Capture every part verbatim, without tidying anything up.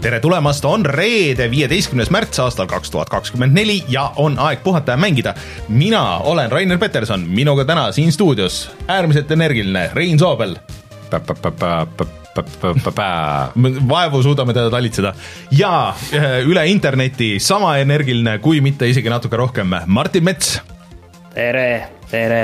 tere tulemast, on reede viieteistkümnes märts aastal kaks tuhat kakskümmend neli ja on aeg puhata ja mängida. Mina olen Rainer Peterson, minuga täna siin stuudios äärmiselt energiline Rein Soobel. Vaevu suudame teda talitseda. Ja üle interneti sama energiline, kui mitte isegi natuke rohkem, Martin Mets. Tere, tere.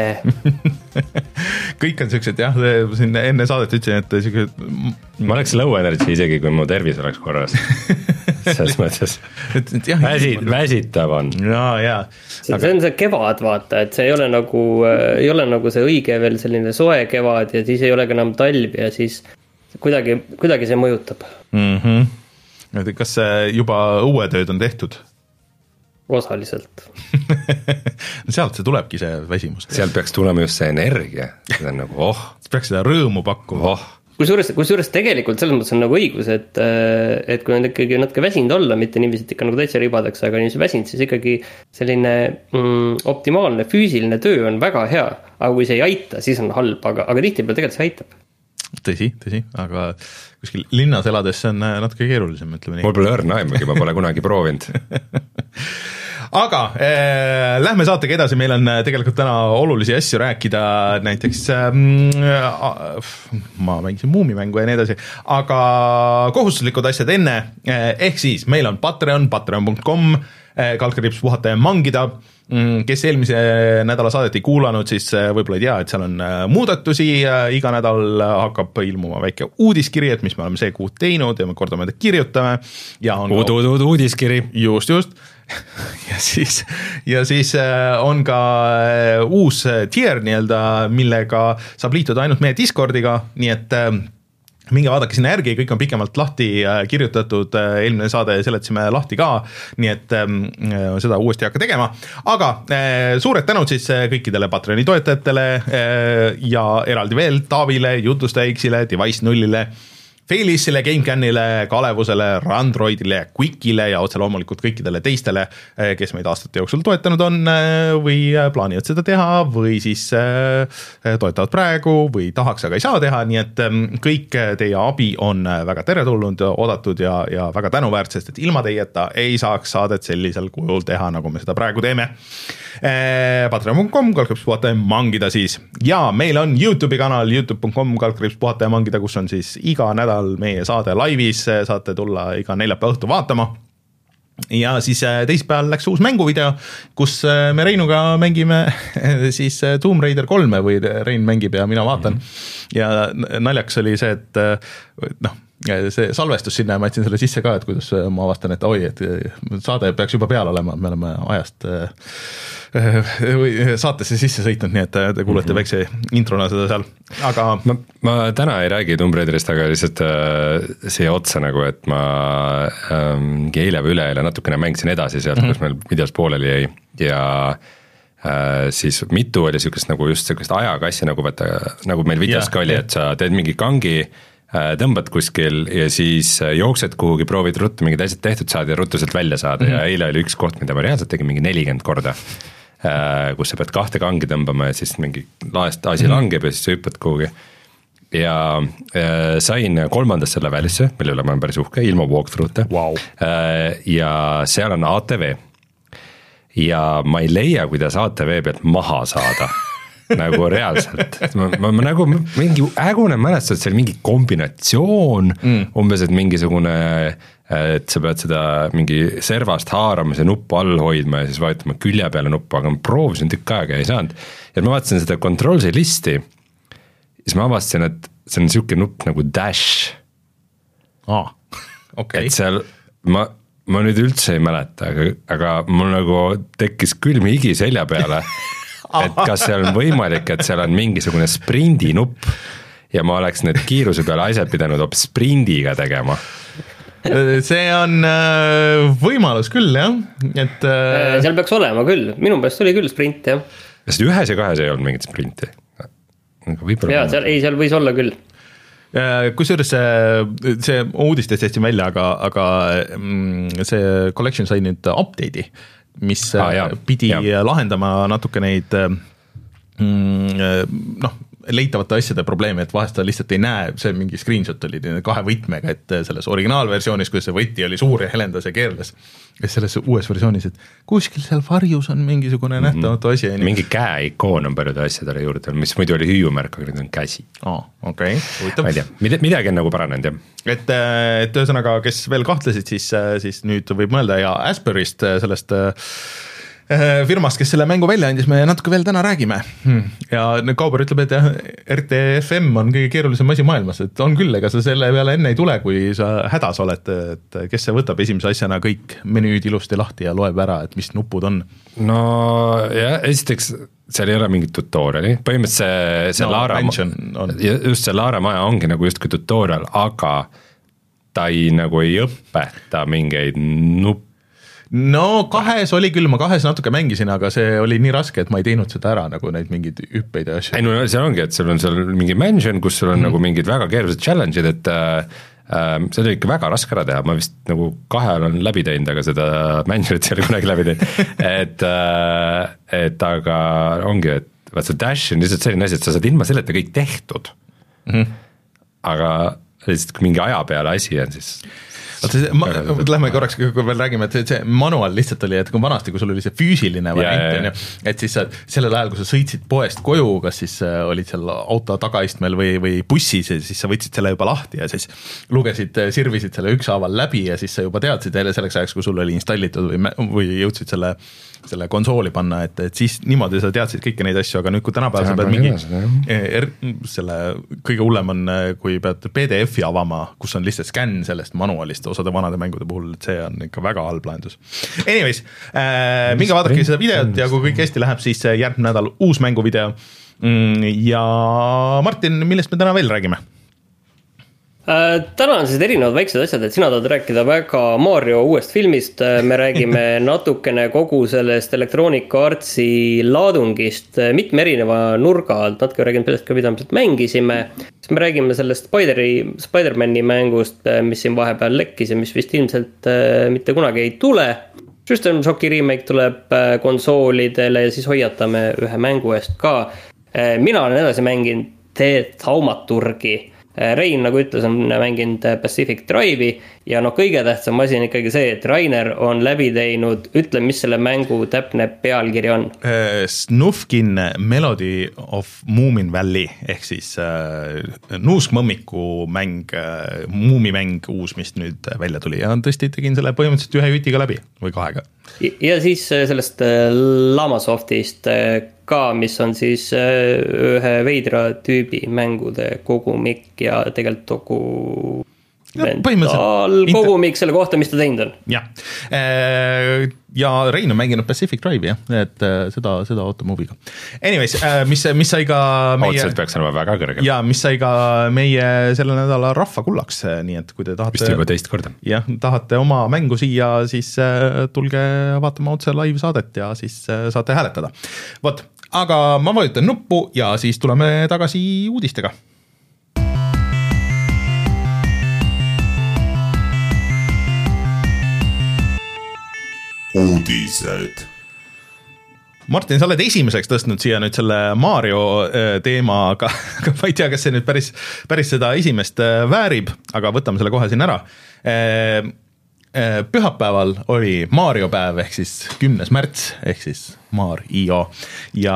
Kõik on siuksed, jah, siin enne saadet ütlesin, et siuksed... ma oleks low energy isegi, kui mu tervis oleks korras. Selles mõttes et, et jah, Väsit, väsitav on. No, jaa. See, see on see kevad, vaata, et see ei ole nagu, ei ole nagu see õige veel selline soe kevad ja siis ei ole ka enam talv ja siis kuidagi, kuidagi see mõjutab. Mm-hmm. Kas juba õuetööd on tehtud? Osaliselt. Sealt see tulebki see väsimus. Sealt peaks tulema just see energia. See on nagu, oh. Peaks seda rõõmu pakkuma. Oh. Kusjuures, kusjuures tegelikult selles mõttes on nagu õigus, et, et kui on ikkagi natuke väsinud olla, mitte niiviisi ikka nagu täitsa ribadaks, aga niiviisi väsinud, siis ikkagi selline mm, optimaalne füüsiline töö on väga hea, aga kui see ei aita, siis on halb, aga, aga tihti peal tegelikult see aitab. Tõsi, tõsi, aga kuskil linnas elades see on natuke keerulisem, ütleme nii. Mul pole õrna aimugi, ma pole kunagi proovinud. Aga äh, lähme saatega edasi, meil on tegelikult täna olulisi asju rääkida, näiteks äh, ma mängisin muumimängu ja nii edasi, aga kohustuslikud asjad enne, ehk siis meil on Patreon, patreon punkt com, kaldkriips puhata ja mangida, kes eelmise nädala saadet ei kuulanud, siis võib-olla ei tea, et seal on muudatusi, iga nädal hakkab ilmuma väike uudiskiri, et mis me oleme see kuud teinud ja me kordame, et kirjutame. Ja on uud, uud, uud uudiskiri. Just, just. ja siis, ja siis on ka uus tier nii-öelda, millega saab liituda ainult meie Discordiga, nii et minge vaadake sinna järgi, kõik on pikemalt lahti kirjutatud, eelmine saade seletasime lahti ka, nii et äh, seda uuesti ei hakka tegema, aga äh, suured tänud siis kõikidele Patreoni toetajatele äh, ja eraldi veel Taavile, Jutustajaxile, Device nullile, Failisile, GameCanile, Kalevusele, Randroidile, Quickile ja otse loomulikult kõikidele teistele, kes meid aastate jooksul toetanud on või plaanivad seda teha või siis toetavad praegu või tahaks, aga ei saa teha, nii et kõik teie abi on väga teretulnud, oodatud ja, ja väga tänuväärt, sest et ilma teieta ei saaks saadet sellisel kujul teha, nagu me seda praegu teeme. patreon punkt com, kaldkriips puhata ja mangida siis. Ja meil on YouTube'i kanal youtube punkt com, kaldkriips puhata ja mangida, kus on siis iga nädal meie saade laivis, saate tulla iga neljapäeva õhtu vaatama. Ja siis teispäeval läks uus mänguvideo, kus me Reinuga mängime siis Tomb Raider kolme või Rein mängib ja mina vaatan. Ja naljaks oli see, et noh, see salvestus sinna ja ma jätsin selle sisse ka, et kuidas ma avastan, et oi, et saade peaks juba peal olema, me oleme ajast või saatesse sisse sõitnud, nii et te kuulete väikse introna seda seal, aga ma, ma täna ei räägi Tomb Raiderist, aga lihtsalt see otsa nagu, et ma ähm, eile või üleeile natukene mängisin edasi sealt, mm-hmm. kus meil videos pooleli jäi ja äh, siis mitu oli siukest nagu just siukest ajakassi nagu, võtta, nagu meil videos yeah, ka oli, et sa teed mingi kangi, tõmbad kuskil ja siis jooksed kuhugi, proovid ruttu mingid asjad tehtud saada ja ruttu sealt välja saada mm-hmm. ja eile oli üks koht, mida ma reaalselt tegin mingi nelikümmend korda, kus sa pead kahte kangi tõmbama ja siis mingi laest asi mm-hmm. langeb ja siis sa hüppad kuhugi ja äh, sain kolmandasse levelisse, mille üle ma olen päris uhke, ilma walkthrough'te wow. äh, ja seal on A T V ja ma ei leia, kuidas A T V pealt maha saada nagu reaalselt, ma, ma, ma nagu mingi ägune mälestus, et seal mingi kombinatsioon mm. umbes, et mingisugune, et sa pead seda mingi servast haaramise nuppu all hoidma ja siis vajutama külje peale nuppu, aga ma proovisin tükk aega ja ei saanud. Ja ma vaatasin seda Controlsi listi, siis ma avastasin, et see on siuke nupp nagu dash. Ah, okay. Et seal, ma, ma nüüd üldse ei mäleta, aga, aga mul nagu tekkis külm higi selja peale et kas seal on võimalik, et seal on mingisugune sprindi nupp ja ma oleks need kiiruse peale asjad pidanud hoopis sprindiga tegema. See on võimalus küll, jah. Et, seal peaks olema küll, minu pärast oli küll sprint, jah. Sest ühes ja kahes ei olnud mingit sprinti. Jaa, seal, ei, seal võis olla küll. Kusjuures see, see uudistest hästi välja, aga, aga see collection sai nüüd update'i, mis ah, jah, pidi jah. lahendama natuke neid noh, leitavate asjade probleemi, et vahest ta lihtsalt ei näe, see mingi screenshot oli kahe võtmega, et selles originaalversioonis, kus see võti oli suur ja helendas ja keerles, ja selles uues versioonis, et kuskil seal varjus on mingisugune mm -hmm. nähtamatu asi. Mingi käe ikoon on paljude asjadele juurde, mis muidu oli hüüumärk, aga nüüd on käsi. Oh, okei, huvitav. Ma ei tea, midagi on nagu paranenud, jah. Et, et ühesõnaga, kes veel kahtlesid, siis, siis nüüd võib mõelda ja Asperist sellest firmast, kes selle mängu välja andis, me natuke veel täna räägime. Ja Kauber ütleb, et jah, R T F M on kõige keerulisem asi maailmas, et on küll, ega sa selle peale enne ei tule, kui sa hädas oled, et kes see võtab esimese asjana kõik menüüd ilusti lahti ja loeb ära, et mis nupud on. No jah, esiteks seal ei ole mingit tutoriali, põhimõtteliselt see, see no, Lara, just see Lara maja ongi nagu justkui tutorial, aga ta ei nagu ei õpeta mingeid nuppe. No kahes oli küll, ma kahes natuke mängisin, aga see oli nii raske, et ma ei teinud seda ära, nagu neid mingeid hüppeid ja asju. Ei no see ongi, et sul on seal mingi mansion, kus sul on mm. nagu mingid väga keerulised challenge'id, et äh, see oli ikka väga raske ära teha, ma vist nagu kahel on läbi teinud, aga seda mansionit ei ole kunagi läbi teinud, et, äh, et aga ongi, et vaat see dash on lihtsalt selline asi, et sa saad ilma selleta kõik tehtud mm, -hmm. aga lihtsalt kui mingi aja peale asi on, siis Oota, ma, lähme korraks, kui veel räägime, et see manual lihtsalt oli, et kui vanasti, kui sul oli see füüsiline variant, yeah, et siis sa, sellel ajal, kui sa sõitsid poest koju, kas siis olid seal auto tagaistmel või, või bussis, ja siis sa võtsid selle juba lahti ja siis lugesid, sirvisid selle ükshaaval läbi ja siis sa juba teadsid jälle selleks ajaks, kui sul oli installitud või, või jõudsid selle selle konsooli panna, et, et siis niimoodi sa teadsid kõiki neid asju, aga nüüd kui tänapäeval sa pead mingi er, selle kõige hullem on, kui pead P D F-i avama, kus on lihtsalt scan sellest manualist osade vanade mängude puhul, et see on ikka väga halb lahendus. Anyways, äh, minge vaadake seda videot ja kui kõik hästi läheb, siis järgmine nädal uus mänguvideo. Ja Martin, millest me täna veel räägime? Äh, täna on sellised erinevad väiksed asjad, et sina tahad rääkida väga Mario uuest filmist, me räägime natukene kogu sellest Electronic Artsi laadungist mitme erineva nurga alt, natuke räägime sellest ka, mida me sealt mängisime, siis me räägime sellest Spideri, Spider-Mani mängust, mis siin vahepeal lekkis ja mis vist ilmselt mitte kunagi ei tule. System Shocki remake tuleb konsoolidele ja siis hoiatame ühe mängu eest ka. Mina olen edasi mänginud The Thaumaturgi. Rein, nagu ütles, on mänginud Pacific Drive'i ja noh, kõige tähtsam asi on ikkagi see, et Rainer on läbi teinud, ütle, mis selle mängu täpne pealkiri on. Uh, Snufkin Melody of Moomin Valley ehk siis uh, nuuskmõmmiku mäng, uh, muumimäng uus, mis nüüd välja tuli ja tõesti tegin selle põhimõtteliselt ühe jütiga läbi või kahega. Ja siis sellest Lamasoftist ka, mis on siis ühe veidra tüübi mängude kogumik ja tegelikult doku kogumik selle kohta, mis ta teinud on. Ja, ja Rein on mänginud Pacific Drive, jah, et seda, seda automoviga. Anyways, mis, mis sai ka meie... Ootselt peaks olema väga kõrgel. Ja, mis sai ka meie selle nädala rahvakullaks, nii et kui te tahate... Vist juba teist korda. Jah, tahate oma mängu siia, siis tulge vaatama otse live saadet ja siis saate hääletada. Vot, aga ma vajutan nuppu ja siis tuleme tagasi uudistega. Uudised. Martin, sa oled esimeseks tõstnud siia nüüd selle Mario teema, aga, aga ma ei tea, kas see nüüd päris, päris seda esimest väärib, aga võtame selle kohe siin ära. Pühapäeval oli Mario päev ehk siis kümnes märts ehk siis Mario ja,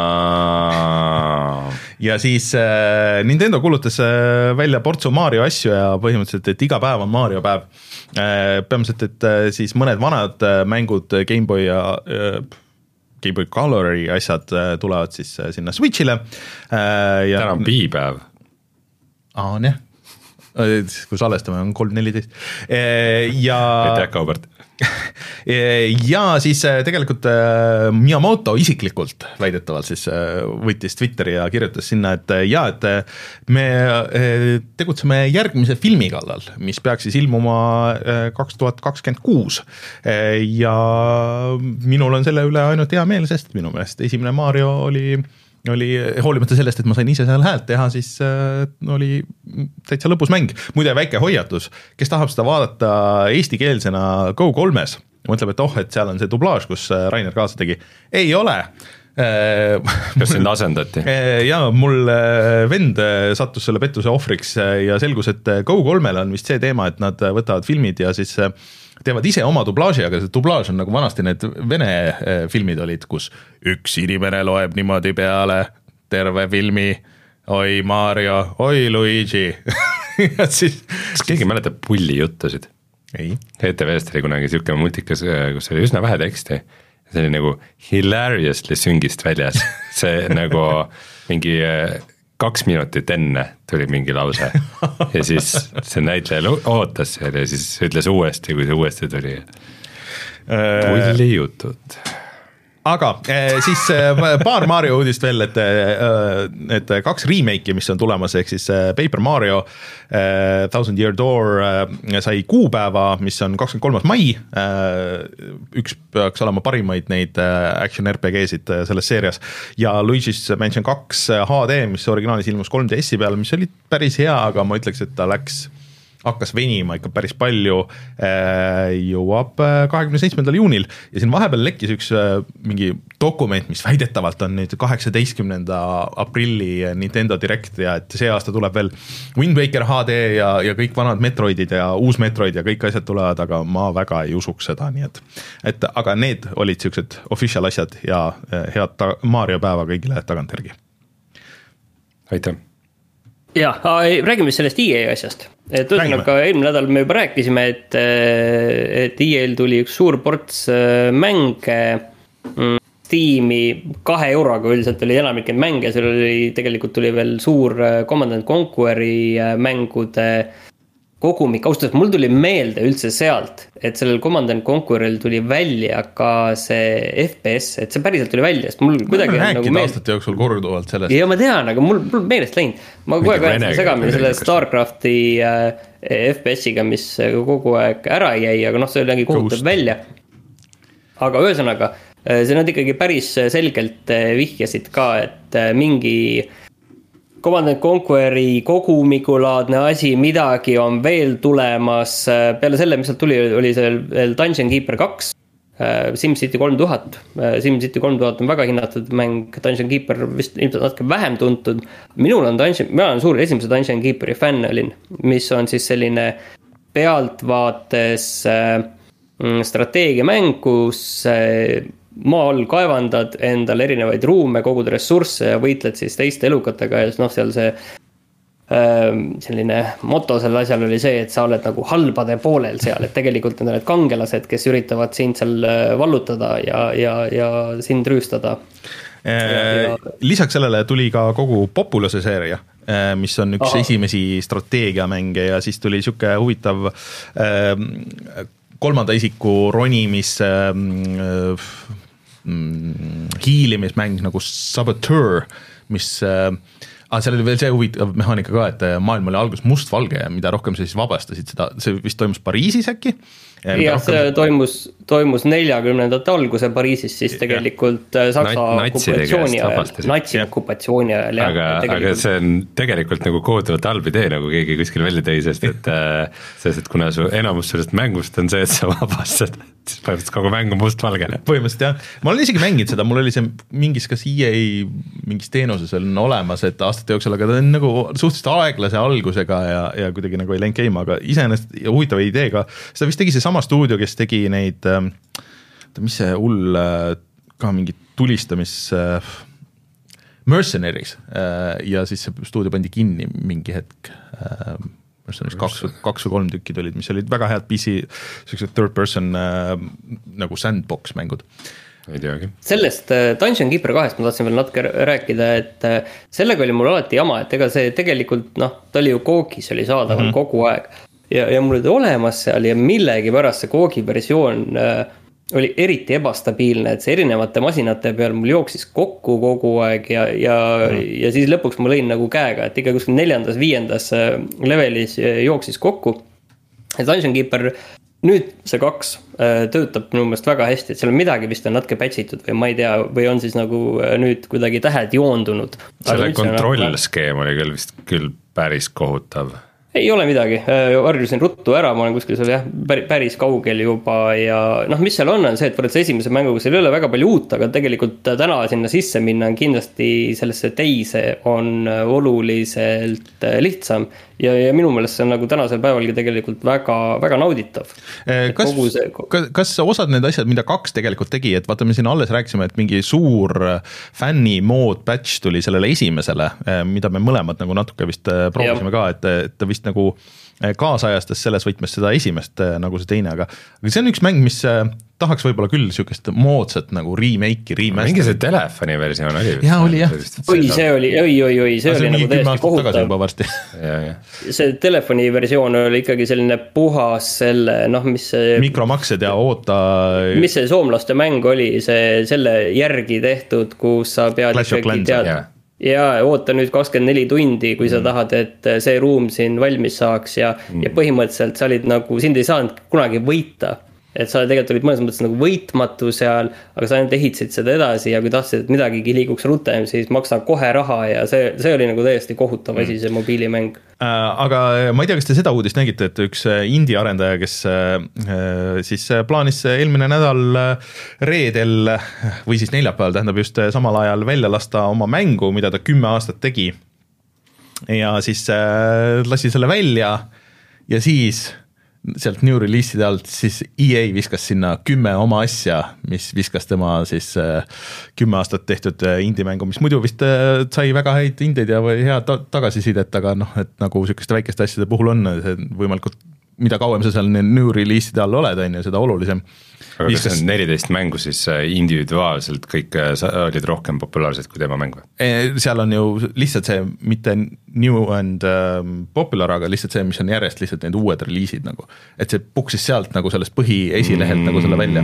ja siis Nintendo kuulutas välja portsu Mario asju ja põhimõtteliselt, et iga päev on Mario päev. Peamiselt, et siis mõned vanad mängud Game Boy ja Game Boy Colori asjad tulevad siis sinna Switchile. Täna on piipäev. Aa, on jah. Kui salestame on kolm neliteist ja aitäh, Kaubert. Ja siis tegelikult Miyamoto isiklikult väidetavalt siis võttis Twitteri ja kirjutas sinna, et ja, et me tegutseme järgmise filmi kallal, mis peaks siis ilmuma kaks tuhat kakskümmend kuus ja minul on selle üle ainult hea meel, sest minu meelest esimene Mario oli oli hoolimata sellest, et ma sain ise seal häält teha, siis äh, oli täitsa lõpus mäng. Muide, väike hoiatus, kes tahab seda vaadata eestikeelsena Go kolmes, mõtleb, et oh, et seal on see dublaaž, kus Rainer kaasa tegi. Ei ole. kas sind asendati? Jaa, mul vend sattus selle pettuse ohvriks ja selgus, et Go kolmel on vist see teema, et nad võtavad filmid ja siis teevad ise oma dublaaži, aga see dublaaž on nagu vanasti need vene filmid olid, kus üks inimene loeb niimoodi peale terve filmi, oi Mario, oi Luigi ja siis... Kas keegi mäletab Pulli juttusid? Ei. E T V-st oli kunagi siuke multikas, kus oli üsna vähe teksti. See oli nagu hilariously süngist väljas. See nagu mingi kaks minutit enne tuli mingi lause. Ja siis see näitleja ootas seal ja siis ütles uuesti, kui see uuesti tuli. Pulli jutud. Aga siis paar Mario uudist veel, et, et kaks remake'i, mis on tulemas, ehk siis Paper Mario Thousand Year Door sai kuupäeva, mis on kakskümmend kolmas mai, üks peaks olema parimaid neid action R P G-sid selles seerias, ja Luigi's Mansion kaks H D, mis originaalis ilmus kolm D S-i peal, mis oli päris hea, aga ma ütleks, et ta läks hakkas venima ikka päris palju, jõuab kahekümne seitsmendal juunil ja siin vahepeal lekkis üks mingi dokument, mis väidetavalt on nüüd kaheksateistkümnenda aprilli Nintendo Direct ja et see aasta tuleb veel Wind Waker H D ja, ja kõik vanad Metroidid ja uus Metroid ja kõik asjad tulevad, aga ma väga ei usuks seda, nii et, et aga need olid siuksed official asjad ja head ta- Mario päeva kõigile tagantjärgi. Aitäh! Jah, räägime sellest E A asjast. Et ühesõnaga eelmine nädal me juba rääkisime, et, et E A-l tuli üks suur ports mänge Steam'i kahe euroga, üldiselt oli enamik mänge, seal oli tegelikult tuli veel suur Command and Conquer'i mängude kogumik, ausalt, mul tuli meelde üldse sealt, et sellel Command and Conquer'il tuli välja ka see F P S, et see päriselt tuli välja, sest mul kuidagi ma nagu meeld... aastate jooksul korduvalt sellest. Ja ma tean, aga mul, mul meelest läinud. Ma kogu aeg ajan segamine selle Starcrafti äh, F P S-iga, mis kogu aeg ära jäi, aga noh, see oli kohutav välja. Aga ühesõnaga, see nad ikkagi päris selgelt vihjasid ka, et mingi Command and Conquer'i kogumikulaadne asi, midagi on veel tulemas. Peale selle, mis sealt tuli, oli seal Dungeon Keeper kaks, SimCity kolm tuhat. SimCity kolm tuhat on väga hinnatud mäng, Dungeon Keeper vist ilmselt natuke vähem tuntud. Minul on Dungeon, mina olen suur esimese Dungeon Keeperi fänn olin, mis on siis selline pealtvaates strateegiamäng, kus maal kaevandad endal erinevaid ruume, kogud ressursse ja võitled siis teiste elukatega ja noh, seal see äh, selline moto sel asjal oli see, et sa oled nagu halbade poolel seal, et tegelikult need kangelased, kes üritavad sind seal vallutada ja, ja, ja sind rüüstada. Ja, ja... Lisaks sellele tuli ka kogu Populose seeria, mis on üks Aha. esimesi strateegiamänge ja siis tuli siuke huvitav äh, kolmanda isiku ronimis äh, hiilimismäng nagu Saboteur, mis äh, ah, seal oli veel see huvitav mehaanika ka, et maailm oli alguses mustvalge ja mida rohkem sa siis vabastasid seda, see vist toimus Pariisis äkki? Ja, ja rohkem... see toimus, toimus neljakümnendate alguse Pariisis, siis tegelikult ja. Saksa okupatsiooni ajal, natsi okupatsiooni ajal. Aga, aga see on tegelikult nagu kohutavalt halb idee, nagu keegi kuskil välja tõi, sest et, sest et kuna su enamus sellest mängust on see, et sa vabastad, siis põhimõtteliselt kogu mäng on mustvalgene. Põhimõtteliselt jah, ma olen isegi mänginud seda, mul oli see mingis kas E A mingis teenuses on olemas, et aastate jooksul, aga ta on nagu suhteliselt aeglase algusega ja, ja kuidagi nagu ei läinud käima, aga iseenesest huvitava ideega, seda vist tegi see sama stuudio, kes tegi neid, mis see hull ka mingi tulistamis Mercenaries ja siis see stuudio pandi kinni mingi hetk. Mercenaries kaks, kaks või kolm tükid olid, mis olid väga head P C, sellised third person nagu sandbox mängud. Ei teagi. Sellest Dungeon Keeper kahest ma tahtsin veel natuke rääkida, et sellega oli mul alati jama, et ega see tegelikult, noh, ta oli ju koogis, oli saadaval mm-hmm. kogu aeg ja, ja mul oli olemas seal ja millegi pärast see koogi versioon äh, oli eriti ebastabiilne, et see erinevate masinate peal mul jooksis kokku kogu aeg ja, ja, mm. ja siis lõpuks ma lõin nagu käega, et ikka kuskil neljandas, viiendas levelis jooksis kokku. Ja Dungeon Keeper, nüüd see kaks töötab minu meelest väga hästi, et seal on midagi vist on natuke pätsitud või ma ei tea, või on siis nagu nüüd kuidagi tähed joondunud. Selle kontrollskeem oli küll vist küll päris kohutav. ei ole midagi, harjusin ruttu ära, ma olen kuskil seal jah, päris kaugel juba ja noh, mis seal on, on see, et võrreldes esimese mänguga seal ei ole väga palju uut, aga tegelikult täna sinna sisse minna on kindlasti sellesse teise on oluliselt lihtsam ja, ja minu meelest see on nagu tänasel päevalgi tegelikult väga, väga nauditav. Kas, see... kas, kas osad need asjad, mida kaks tegelikult tegi, et vaata, me siin alles rääkisime, et mingi suur fänni mood patch tuli sellele esimesele, mida me mõlemad nagu natuke vist proovisime ka, et, et vist nagu kaasajastas selles võtmes seda esimest nagu see teine, aga, aga see on üks mäng, mis tahaks võib-olla küll niisugust moodsat nagu remake'i, remaster. Mingi see telefoni versioon oli. Jaa, oli jah. Oi, see oli, oi, oi, oi, see oli nagu täiesti kohutav. Ja, ja. See telefoni versioon oli ikkagi selline puhas selle, noh, mis see... Mikromaksed ja oota... Mis see soomlaste mäng oli, see selle järgi tehtud, kus sa pead Clash ikkagi tead... ja oota nüüd kakskümmend neli tundi, kui sa mm. tahad, et see ruum siin valmis saaks ja, mm. ja põhimõtteliselt sa olid nagu, sind ei saanud kunagi võita. Et sa tegelikult olid mõnes mõttes nagu võitmatu seal, aga sa ainult ehitasid seda edasi ja kui tahtsid, et midagigi liiguks rutem, siis maksa kohe raha ja see, see oli nagu täiesti kohutav asi, see mobiilimäng. Aga ma ei tea, kas te seda uudist nägite, et üks indie arendaja, kes siis plaanis eelmine nädal reedel või siis neljapäeval, tähendab just samal ajal välja lasta oma mängu, mida ta kümme aastat tegi. Ja siis lasi selle välja ja siis... sealt new release'ide alt, siis E A viskas sinna kümme oma asja, mis viskas tema siis kümme aastat tehtud indie-mängu, mis muidu vist sai väga häid indeid ja head tagasisidet, aga noh, et nagu sükeste väikeste asjade puhul on see võimalikult, mida kauem sa seal new release'ide all oled, on ju, seda olulisem. Aga kas kas... neliteist mängu siis individuaalselt kõik olid rohkem populaarsed kui tema mängu? Seal on ju lihtsalt see, mitte new and um, popular, aga lihtsalt see, mis on järjest lihtsalt need uued reliisid nagu. Et see puksis sealt nagu sellest põhi esilehelt mm, nagu selle välja.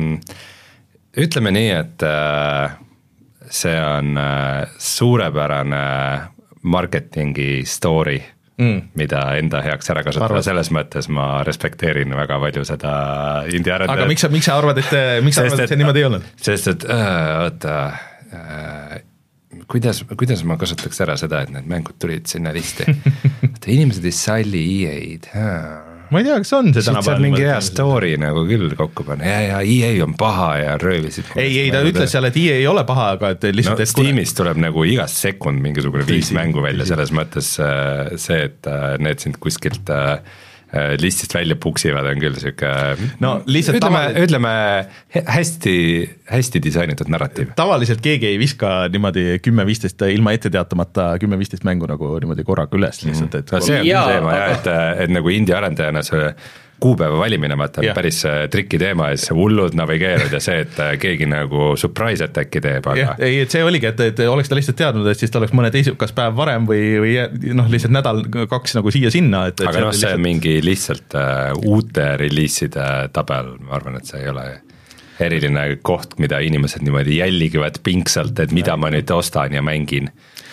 Ütleme nii, et äh, see on äh, suurepärane marketingi story, mm. mida enda heaks ära kasutada, selles mõttes ma respekteerin väga palju seda indie arendajat. Aga miks sa, miks sa arvad, et, miks sa arvad, et see niimoodi ei olnud? Sest, et oota, äh, kuidas, kuidas ma kasutaks ära seda, et need mängud tulid sinna listi? Inimesed ei salli E A-d. Ma ei tea, kas on see täna päeval. Mingi hea story nagu küll kokku panna. Ja, ja E A on paha ja röövisid. Ei, ei, ta ütles seal, et E A ei ole paha, aga et lihtsalt... No, Steamis tuleb nagu igast sekund mingisugune viis mängu välja, selles mõttes see, et need sind kuskilt listist välja puksivad on küll siuke... No lihtsalt ütleme, tavaliselt... ütleme hästi, hästi disainitud narratiiv. Tavaliselt keegi ei viska niimoodi kümme viisteist ilma ette teatamata kümme viisteist mängu nagu niimoodi korraga üles lihtsalt. Et... No, see on ja, teema aga... ja, et, et nagu indie arendajana see kuupäeva valimine, vaata, on päris triki teema ja siis hullud navigeerud ja see, et keegi nagu surprise attacki teeb, aga... Ja, ei, et see oligi, et, et oleks ta lihtsalt teadnud, et siis ta oleks mõne teise, kas päev varem või, või noh, lihtsalt nädal kaks nagu siia-sinna. Et, et aga noh, see lihtsalt... on mingi lihtsalt uh, uute reliiside tabel, ma arvan, et see ei ole eriline koht, mida inimesed niimoodi jälgivad pingsalt, et mida ma nüüd ostan ja mängin.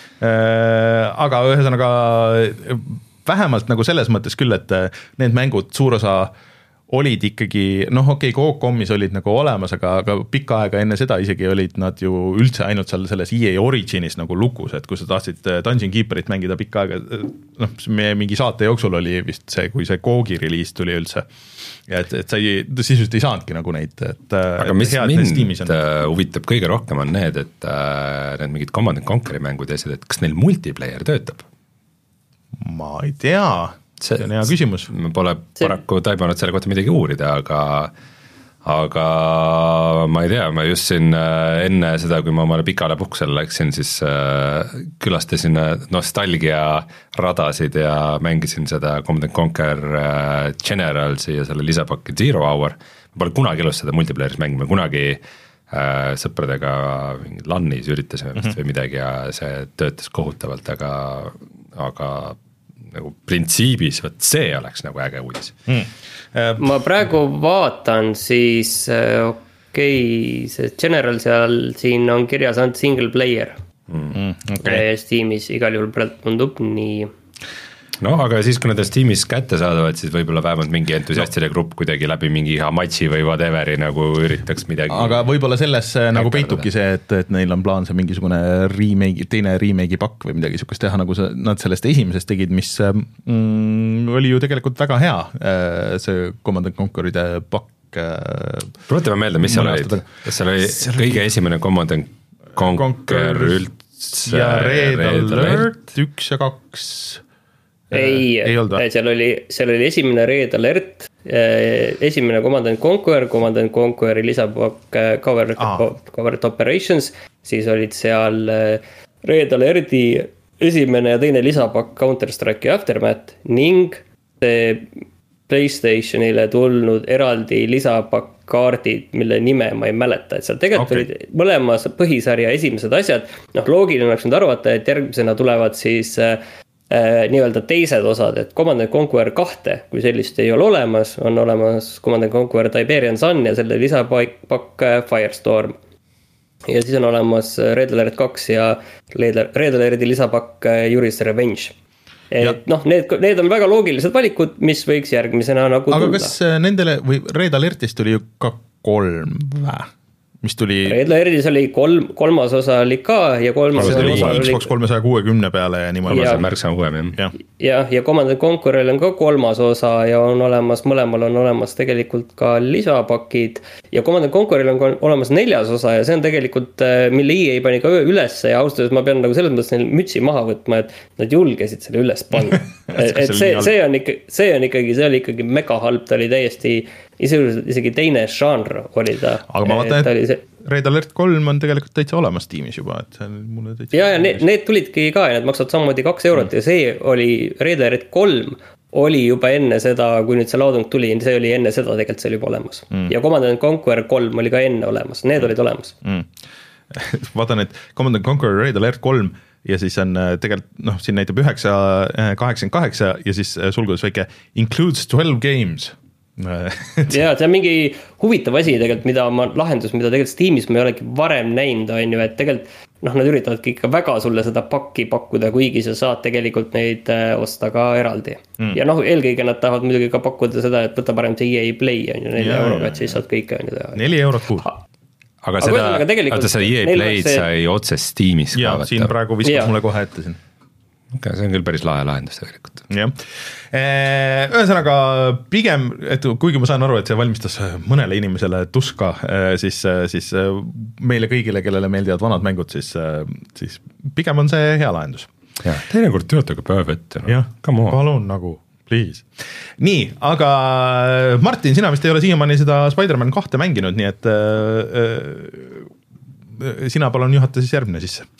Äh, aga ühesõnaga... vähemalt nagu selles mõttes küll, et need mängud suur osa olid ikkagi, noh okei, okay, Cocomis olid nagu olemas, aga, aga pikka aega enne seda isegi olid nad ju üldse ainult seal selles E A Originis nagu lukus, et kui sa tahtsid Dungeon Keeperit mängida pikka aega, noh, meie mingi saate jooksul oli vist see, kui see Koogi reliis tuli üldse, ja et, et sa ei, sisust ei saanudki nagu neid, et aga mis head, mind huvitab kõige rohkem on need, et need mingid Command and Conqueri mängud ja asjad, et kas neil multiplayer töötab? Ma ei tea, see on hea küsimus. Ma pole paraku taibanud selle kohta midagi uurida, aga aga ma ei tea, ma just siin enne seda, kui ma omale pikale puhkusele läksin, siis külastasin nostalgia radasid ja mängisin seda Command and Conquer Generalsi ja selle lisapakki Zero Hour. Ma pole kunagi elus seda multiplayeris mängima, kunagi sõpradega LANis üritasime vist või midagi ja see töötas kohutavalt, aga aga nagu printsiibis, võt see oleks nagu äge uudis. Mm. Ma praegu vaatan siis, okei, okay, see General seal siin on kirjas ainult single player. Mm. Okay. Steamis igal juhul tundub nii. no aga siis, kui nad Steamis kätte saadavad, siis võib-olla vähemalt mingi entusiastide grupp kuidagi läbi mingi Hamachi või whateveri nagu üritaks midagi. Aga võib-olla selles nagu peitubki see, et, et neil on plaan see mingisugune remake, teine remake'i pakk või midagi sukest teha, nagu see, nad sellest esimesest tegid, mis mm, oli ju tegelikult väga hea, see Command and Conquer'ide pakk. Tuletame meelde, mis seal olid, seal oli kõige esimene Command and Conquer üldse ja Red Alert üks ja kaks ei, ei seal oli, seal oli esimene Red Alert, esimene Command and Conquer, Command and Conqueri lisapakk Covert, ah. Covert Operations, siis olid seal Red Alerti esimene ja teine lisapakk Counter-Strike ja Aftermath ning see PlayStationile tulnud eraldi lisapakkaardid, mille nime ma ei mäleta, et seal tegelikult okay. olid mõlemas põhisarja esimesed asjad, noh loogiline oleks nüüd arvata, et järgmisena tulevad siis äh, nii-öelda teised osad, et Command and Conquer kahte, kui sellist ei ole olemas, on olemas Command and Conquer Tiberian Sun ja selle lisapakk Firestorm. Ja siis on olemas Red Alert kaks ja Red Alerti lisapakk Yuri's Revenge. Et noh, need, need on väga loogilised valikud, mis võiks järgmisena nagu aga tulla. Kas nendele, või Red Alertist tuli ju ka kolm vä? Mis tuli Red Alertis oli kolm, kolmas osa oli ka ja kolmas osa oli Xbox kolmesaja kuuekümne peale ja niimoodi ja, märksa uuem ja. Ja, ja Command and Conqueril on ka kolmas osa ja on olemas, mõlemal on olemas tegelikult ka lisapakid ja Command and Conqueril on olemas neljas osa ja see on tegelikult, mille E A pani ka üles ja austuseks ma pean nagu selles mõttes neil mütsi maha võtma, et nad julgesid selle üles panna. et see, see on ikka, see on ikkagi, see oli ikkagi mega halb, ta oli täiesti isegi teine žanr oli ta. Aga ma vaatan, et see... Red Alert kolm on tegelikult täitsa olemas tiimis juba, et see on mulle täitsa... Ja, ja need, need tulidki ka ja need maksavad samamoodi kaks eurot mm. ja see oli, Red Alert kolm oli juba enne seda, kui nüüd see laadung tuli, see oli enne seda tegelikult see oli juba olemas. Mm. Ja Command and Conquer kolm oli ka enne olemas, need mm. olid olemas. Mm. Vaatan, et Command and Conquer Red Alert kolm ja siis on tegelikult, noh, siin näitab üheksa kaheksakümmend kaheksa ja siis sulgudes väike includes twelve games. ja see on mingi huvitav asi tegelikult, mida ma lahendus, mida tegelikult Steamis ma ei olegi varem näinud, on ju, et tegelikult noh, nad üritavadki ikka väga sulle seda pakki pakkuda, kuigi sa saad tegelikult neid osta ka eraldi. Mm. Ja noh, eelkõige nad tahavad muidugi ka pakkuda seda, et võta parem see E A Play, on ju, nelja euroga, et siis saad kõike on ju teha. neli eurot kuus. Aga seda, vaata seda E A Play'd see... sai otse Steamis ka. Ja, võtta. Siin praegu viskas mulle kohe ette siin. Okay, see on küll päris lahe lahendus tegelikult. Jah. Ühesõnaga pigem, et kuigi ma saan aru, et see valmistas mõnele inimesele tuska, siis, siis meile kõigile, kellele meeldivad vanad mängud, siis, siis pigem on see hea lahendus. Ja, teine kord töötage päev ette. No. Jah, palun nagu, please. Nii, aga Martin, sina vist ei ole siiamaani seda Spider-Man kahte mänginud, nii et äh, sina palun juhata siis järgmine sisse.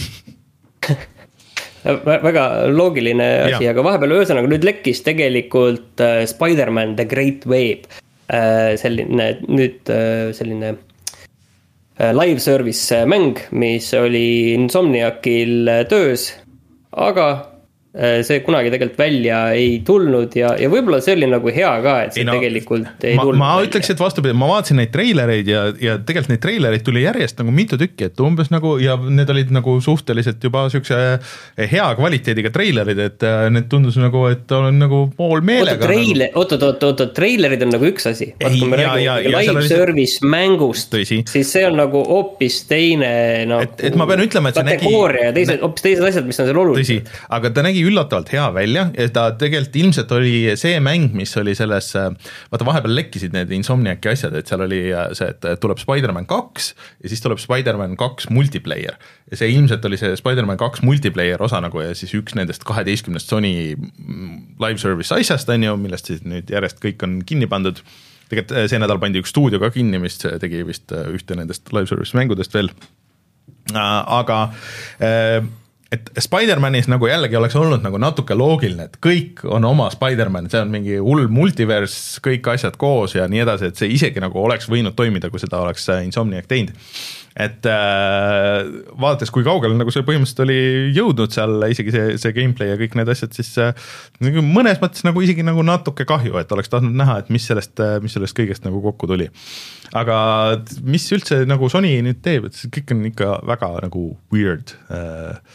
Väga loogiline asi, aga vahepeal ühesõnaga nüüd lekkis tegelikult Spider-Man The Great Wave, selline, nüüd selline live service mäng, mis oli Insomniacil töös, aga see kunagi tegelikult välja ei tulnud ja, ja võib-olla see oli nagu hea ka, et see ei, no, tegelikult ei ma, tulnud ma ütleks, et vastupidi, ma vaatasin neid treilereid ja, ja tegelikult neid treilereid tuli järjest nagu mitu tükki, et umbes nagu ja need olid nagu suhteliselt juba sükse hea kvaliteediga treilerid, et need tundus nagu, et on nagu pool meelega. Treile, nagu... oot, oot, oot, oot, treilerid on nagu üks asi. Vaat, kui me ja, räägime ja, live ja, service see... mängust, Tõsi. Siis see on nagu hoopis teine nagu, et, et ma pean ütlema, et see nägi... kategooria ja teised, hoopis teised asjad, mis on seal olulised. Tõsi, aga ta nägi üllatavalt hea välja ja ta tegelikult ilmselt oli see mäng, mis oli selles, vaata vahepeal lekkisid need Insomniaci asjad, et seal oli see, et tuleb Spider-Man kaks ja siis tuleb Spider-Man kaks multiplayer ja see ilmselt oli see Spider-Man kaks multiplayer osa nagu ja siis üks nendest kaheteistkümnest Sony live service asjast on ju, millest siis nüüd järjest kõik on kinni pandud. Tegelikult see nädal pandi üks stuudio ka kinni, mis tegi vist ühte nendest live service mängudest veel, aga et Spider-Manis nagu jällegi oleks olnud nagu natuke loogiline, et kõik on oma Spider-Man, see on mingi hull multiverse, kõik asjad koos ja nii edasi, et see isegi nagu oleks võinud toimida, kui seda oleks Insomniac teinud. Et äh, vaadates, kui kaugele nagu see põhimõtteliselt oli jõudnud seal, isegi see, see gameplay ja kõik need asjad, siis äh, mõnes mõttes nagu isegi nagu natuke kahju, et oleks tahtnud näha, et mis sellest, mis sellest kõigest nagu kokku tuli. Aga mis üldse nagu Sony nüüd teeb, et kõik on ikka väga nagu weird äh,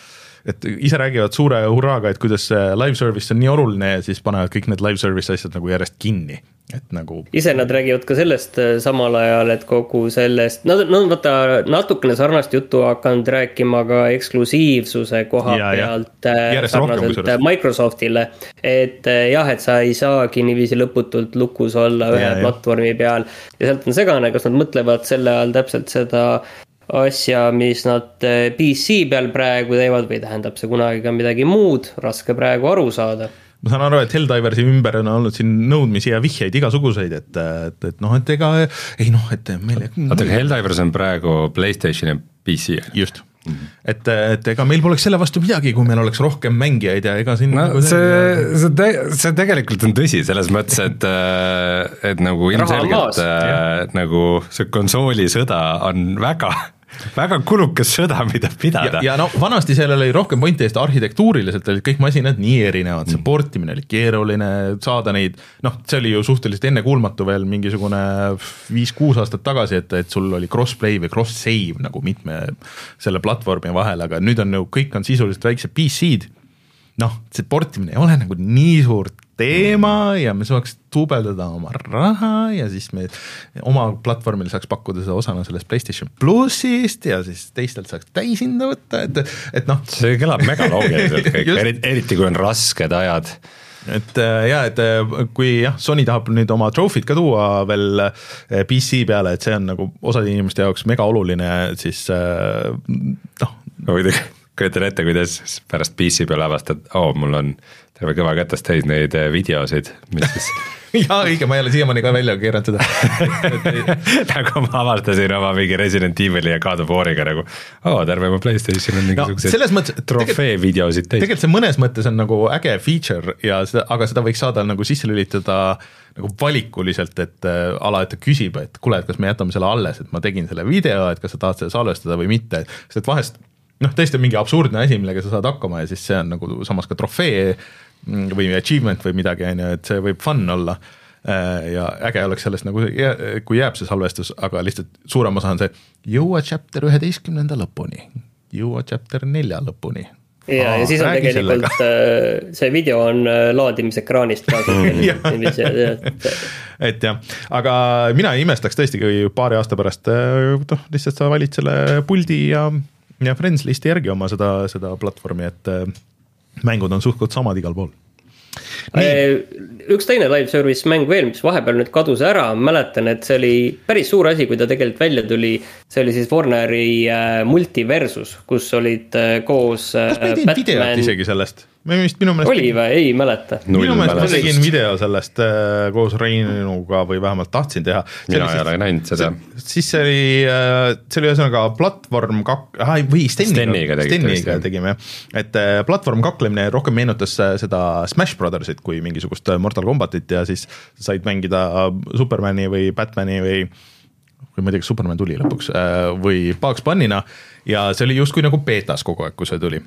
et ise räägivad suure hurraaga, et kuidas live service on nii oluline ja siis panevad kõik need live service asjad nagu järjest kinni. Et nagu... ise nad räägivad ka sellest samal ajal, et kogu sellest, nad no, vaata natukene sarnast juttu hakanud rääkima ka eksklusiivsuse koha ja, pealt ja. sarnaselt Microsoftile, et jah, et sa ei saagi niiviisi lõputult lukus olla ühe ja, platvormi ja. peal ja sealt on segane, kas nad mõtlevad selle all täpselt seda asja, mis nad P C peal praegu teevad või tähendab see kunagi ka midagi muud, raske praegu aru saada. Ma saan aru, et Helldiversi ümber on olnud siin nõudmisi ja vihjeid igasuguseid, et, et, et noh, et ega ei noh, et meil... Oota, aga Helldivers on praegu PlayStation ja P C. Just. Mm-hmm. Et, et ega meil poleks selle vastu midagi, kui meil oleks rohkem mängijaid ja ega siin... No, nagu see, see, te, see tegelikult on tõsi, selles mõttes, et, et nagu ilmselgelt nagu see konsoolisõda on väga... väga kulukas sõda, mida pidada. Ja, ja no vanasti seal oli rohkem pointi eest arhitektuuriliselt, olid kõik masinad nii erinevad, see portimine oli keeruline, saada neid, noh, see oli ju suhteliselt ennekuulmatu veel mingisugune viis-kuus aastat tagasi, et, et sul oli crossplay või cross-save nagu mitme selle platvormi vahel, aga nüüd on ju, kõik on sisuliselt väiksed P C-d, noh, see portimine ei ole nagu nii suurt teema ja me saaks tuubeldada oma raha ja siis me oma platvormil saaks pakkuda seda osana sellest PlayStation Plusist ja siis teistelt saaks täishinda võtta, et, et noh. See kõlab megaloogiliselt kõik, eriti kui on rasked ajad. Et jah, et kui jah, Sony tahab nüüd oma trofid ka tuua veel P C peale, et see on nagu osade inimeste jaoks mega oluline, siis noh. No, kujutan ette, kuidas pärast P C peale avastad, oo, mul on terve kõva kätest täis neid videosid, mis siis... jaa, õige, ma ei ole siiamaani ka välja keeranud seda. nagu ma avastasin oma mingi Resident Evili ja God of War'iga nagu, oo, terve mu PlayStation on mingisugused no, trofee videosid täis. Tegelikult see mõnes mõttes on nagu äge feature, ja seda, aga seda võiks saada nagu sisse lülitada nagu valikuliselt, et äh, ala, et ta küsib, et kuule, et kas me jätame selle alles, et ma tegin selle video, et kas sa tahad seda salvestada või mitte, sest et vahest noh, tõesti on mingi absurdne asi, millega sa saad hakkama ja siis see on nagu samas ka trofee või achievement või midagi, et see võib fun olla ja äge oleks sellest nagu, kui jääb see salvestus, aga lihtsalt suurem osa on see jõua chapter üheteistkümnenda lõpuni, jõua chapter nelja lõpuni. Ja, Aa, ja siis on tegelikult sellega. See video on laadimisekraanist ka et jah, aga mina ei imestaks tõesti, kui paari aasta pärast noh, lihtsalt sa valid selle puldi ja ja Friends listi järgi oma seda, seda platvormi, et mängud on suhtkond samad igal pool. Nii. Üks teine live service mäng veel, mis vahepeal nüüd kadus ära, mäletan, et see oli päris suur asi, kui ta tegelikult välja tuli, see oli siis Warneri Multiversus, kus olid koos Kas me ei teinud videot isegi sellest? Minu meelest... Oli või? Ei mäleta. Minu meelest ma tegin video sellest äh, koos Reinuga või vähemalt tahtsin teha. Mina ei ole näinud seda. Siis see oli, äh, see oli ühesõnaga platvorm kak- ah, või Steniga, Steniga tegime. Et äh, platvorm kaklemine rohkem meenutas äh, seda Smash Brothersit kui mingisugust Mortal Kombatit ja siis said mängida Supermani või Batmani või või ma ei tea, kas Superman tuli lõpuks äh, või Bugs Bunnina ja see oli justkui nagu betas kogu aeg, kui see tuli.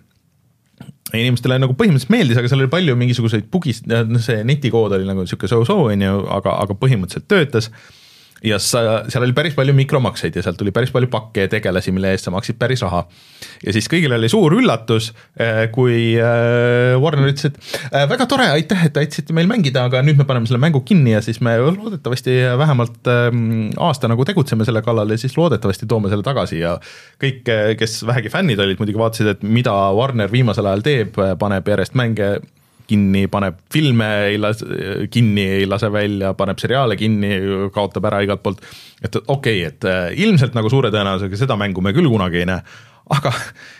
Inimestele nagu põhimõtteliselt meeldis, aga seal oli palju mingisuguseid bugist, see netikood oli nagu niisugune so-so, aga, aga põhimõtteliselt töötas ja sa, seal oli päris palju mikromakseid ja sealt tuli päris palju pakke ja tegelasi, mille eest sa maksid päris raha. Ja siis kõigil oli suur üllatus, kui Warner ütles, et väga tore, aitäh, et aitsite meil mängida, aga nüüd me paneme selle mängu kinni ja siis me loodetavasti vähemalt aasta nagu tegutseme selle kallal ja siis loodetavasti toome selle tagasi ja kõik, kes vähegi fännid olid, muidugi vaatasid, et mida Warner viimasel ajal teeb, paneb järjest mänge kinni, paneb filme ei lase, kinni, ei lase välja, paneb seriaale kinni, kaotab ära igalt poolt, et okei, okay, et ilmselt nagu suure tõenäosusega seda mängu me küll kunagi ei näe, aga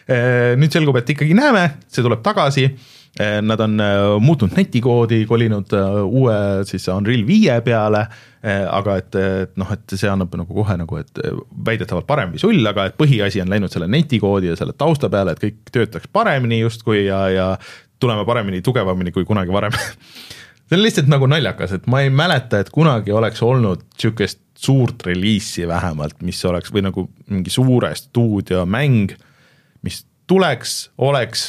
nüüd selgub, et ikkagi näeme, see tuleb tagasi, nad on muutnud netikoodi, kolinud uue siis Unreal viie peale, aga et, et noh, et see annab nagu kohe nagu, et väidetavalt parem visull, aga et põhiasi on läinud selle netikoodi ja selle tausta peale, et kõik töötaks paremini justkui ja, ja tuleme paremini, tugevamini kui kunagi varem. See on lihtsalt nagu naljakas, et ma ei mäleta, et kunagi oleks olnud niisugust suurt reliisi vähemalt, mis oleks või nagu mingi suure stuudio mäng, mis tuleks, oleks,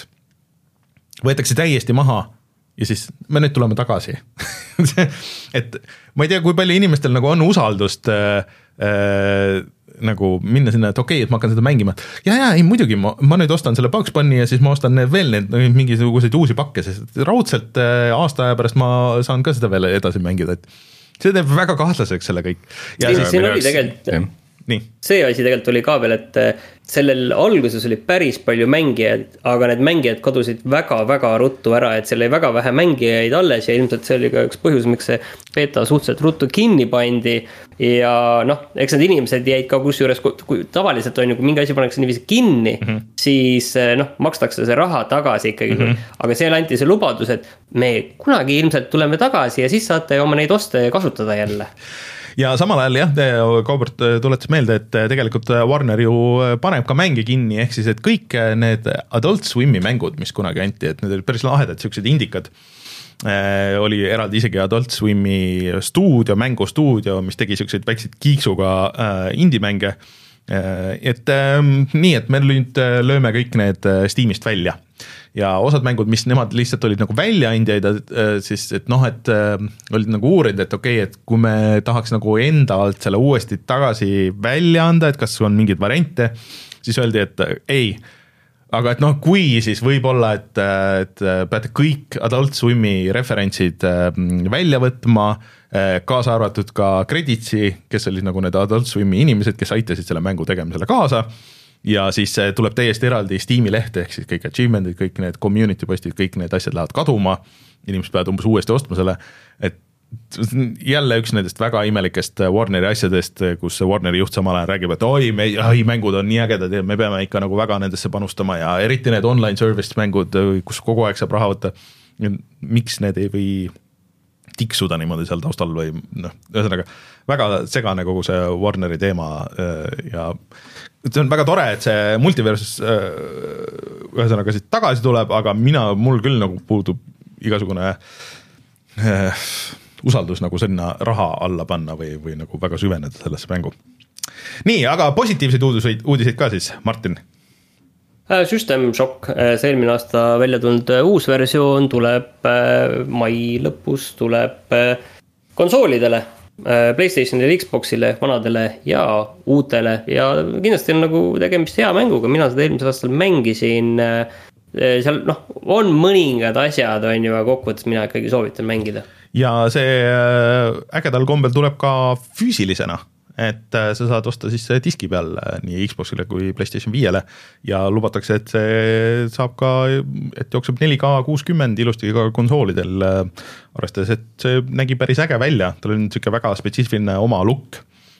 võetakse täiesti maha ja siis me nüüd tuleme tagasi. et ma ei tea, kui palju inimestel nagu on usaldust äh, äh, nagu minna sinna, et okei okay,, et ma hakkan seda mängima. Ja, ja, ei muidugi, ma, ma nüüd ostan selle Bugs Bunny ja siis ma ostan veel need mingisuguseid uusi pakke, sest raudselt aasta aja pärast ma saan ka seda veel edasi mängida, et see teeb väga kahtlaseks selle kõik. Ja siin, siin oli tegelikult... Nii. See asi tegelikult oli ka veel, et sellel alguses oli päris palju mängijaid, aga need mängijad kadusid väga-väga ruttu ära, et seal oli väga vähe mängijaid alles ja ilmselt see oli ka üks põhjus, miks see beta suhteliselt ruttu kinni pandi ja noh, eks need inimesed jäid ka kusjuures, kui tavaliselt on ju, kui mingi asi pannakse niiviisi kinni, mm -hmm. siis noh, makstakse see raha tagasi ikkagi, mm -hmm. aga seal anti see lubadus, et me kunagi ilmselt tuleme tagasi ja siis saate oma neid oste kasutada jälle. Ja samal ajal jah, Kaubert tuletas meelde, et tegelikult Warner ju paneb ka mänge kinni, ehk siis, et kõik need Adult Swimi mängud, mis kunagi anti, et need olid päris lahedad, sellised indikad, äh, oli eraldi isegi Adult Swimi stuudio, mängustuudio, mis tegi selliseid väikseid kiiksuga äh, indie-mänge, äh, et äh, nii, et me nüüd lööme kõik need Steamist välja. Ja osad mängud, mis nemad lihtsalt olid nagu väljaandjaid, siis et noh, et äh, olid nagu uurinud, et okei okay,, et kui me tahaks nagu enda alt selle uuesti tagasi välja anda, et kas on mingeid variante, siis öeldi, et äh, ei, aga et noh, kui siis võib-olla, et, et peate kõik Adult Swimi referentsid äh, välja võtma, äh, kaasa arvatud ka Creditsi, kes olid nagu need Adult Swimi inimesed, kes aitasid selle mängu tegemisele kaasa, ja siis tuleb täiesti eraldi Steam'i leht, ehk siis kõik achievement'id, kõik need community postid, kõik need asjad lähevad kaduma, inimesed peavad umbes uuesti ostma selle, et jälle üks nendest väga imelikest Warneri asjadest, kus Warneri juht samal ajal räägib, et oi, me, oi, mängud on nii ägedad ja me peame ikka nagu väga nendesse panustama ja eriti need online service mängud, kus kogu aeg saab raha võtta, miks need ei või tiksuda niimoodi seal taustal või noh, ühesõnaga väga segane kogu see Warneri teema ja see on väga tore, et see multiversus ühesõnaga siit tagasi tuleb, aga mina, mul küll nagu puudub igasugune äh, usaldus nagu sinna raha alla panna või, või nagu väga süveneda sellesse mängu. Nii, aga positiivseid uudiseid, uudiseid ka siis, Martin? System Shock, see eelmine aasta välja tulnud uus versioon tuleb mai lõpus, tuleb konsoolidele, PlayStationile, Xboxile, vanadele ja uutele ja kindlasti on nagu tegemist hea mänguga, mina seda eelmisel aastal mängisin, seal noh, on mõningad asjad, on ju, kokkuvõttes mina ikkagi soovitan mängida. Ja see ägedal kombel tuleb ka füüsilisena, et sa saad osta siis diski peal nii Xboxile kui PlayStation viiele ja lubatakse, et see saab ka, et jookseb neli K kuuskümmend ilusti ka konsoolidel, arvestades, et see nägi päris äge välja, tal on niisugune väga spetsiifiline oma look.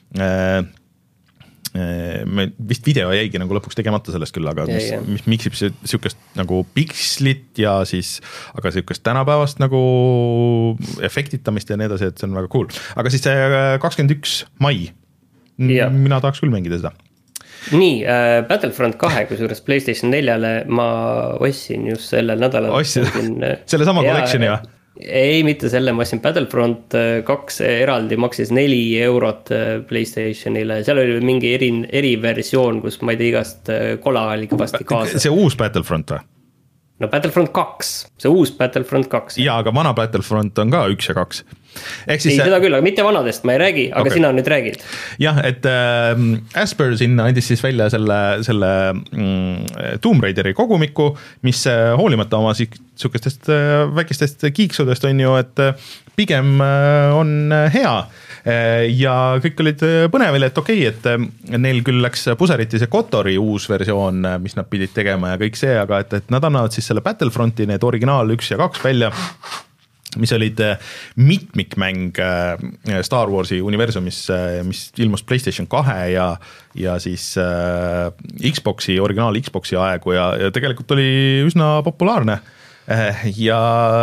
Me vist video jäigi nagu lõpuks tegemata sellest küll, aga mis, mis miksib see niisugust nagu pikslit ja siis, aga niisugust tänapäevast nagu efektitamist ja nii edasi, et see on väga cool. Aga siis see kakskümmend üks mai, ja. Mina tahaks küll mängida seda. Nii, äh, Battlefront kahe, kusjuures PlayStation neljale ma ostsin just sellel nädalal. Ostsin, selle sama collectioni või? Ei, mitte selle, ma ostsin Battlefront kaks eraldi, maksis neli eurot PlayStationile, seal oli mingi eri, eriversioon, kus ma ei tea igast kola oli kõvasti kaasa. See uus Battlefront või? No Battlefront kaks, see uus Battlefront kaks. Jaa, aga vana Battlefront on ka üks ja kaks. Ehk siis ei, seda küll, aga mitte vanadest ma ei räägi, aga okay. Sina nüüd räägid. Jah, et äh, Asper sinna andis siis välja selle, selle mm, Tomb Raideri kogumiku, mis äh, hoolimata oma sihukestest äh, väikestest kiiksudest on ju, et äh, pigem äh, on hea äh, ja kõik olid põnevil, et okei, okay, et äh, neil küll läks puseriti see Kotori uus versioon, mis nad pidid tegema ja kõik see, aga et, et nad annavad siis selle Battlefronti, need originaal üks ja kaks välja, mis olid mitmikmäng Star Warsi universumis, mis ilmus PlayStation kahe ja, ja siis äh, Xboxi, originaal Xboxi aegu ja, ja tegelikult oli üsna populaarne ja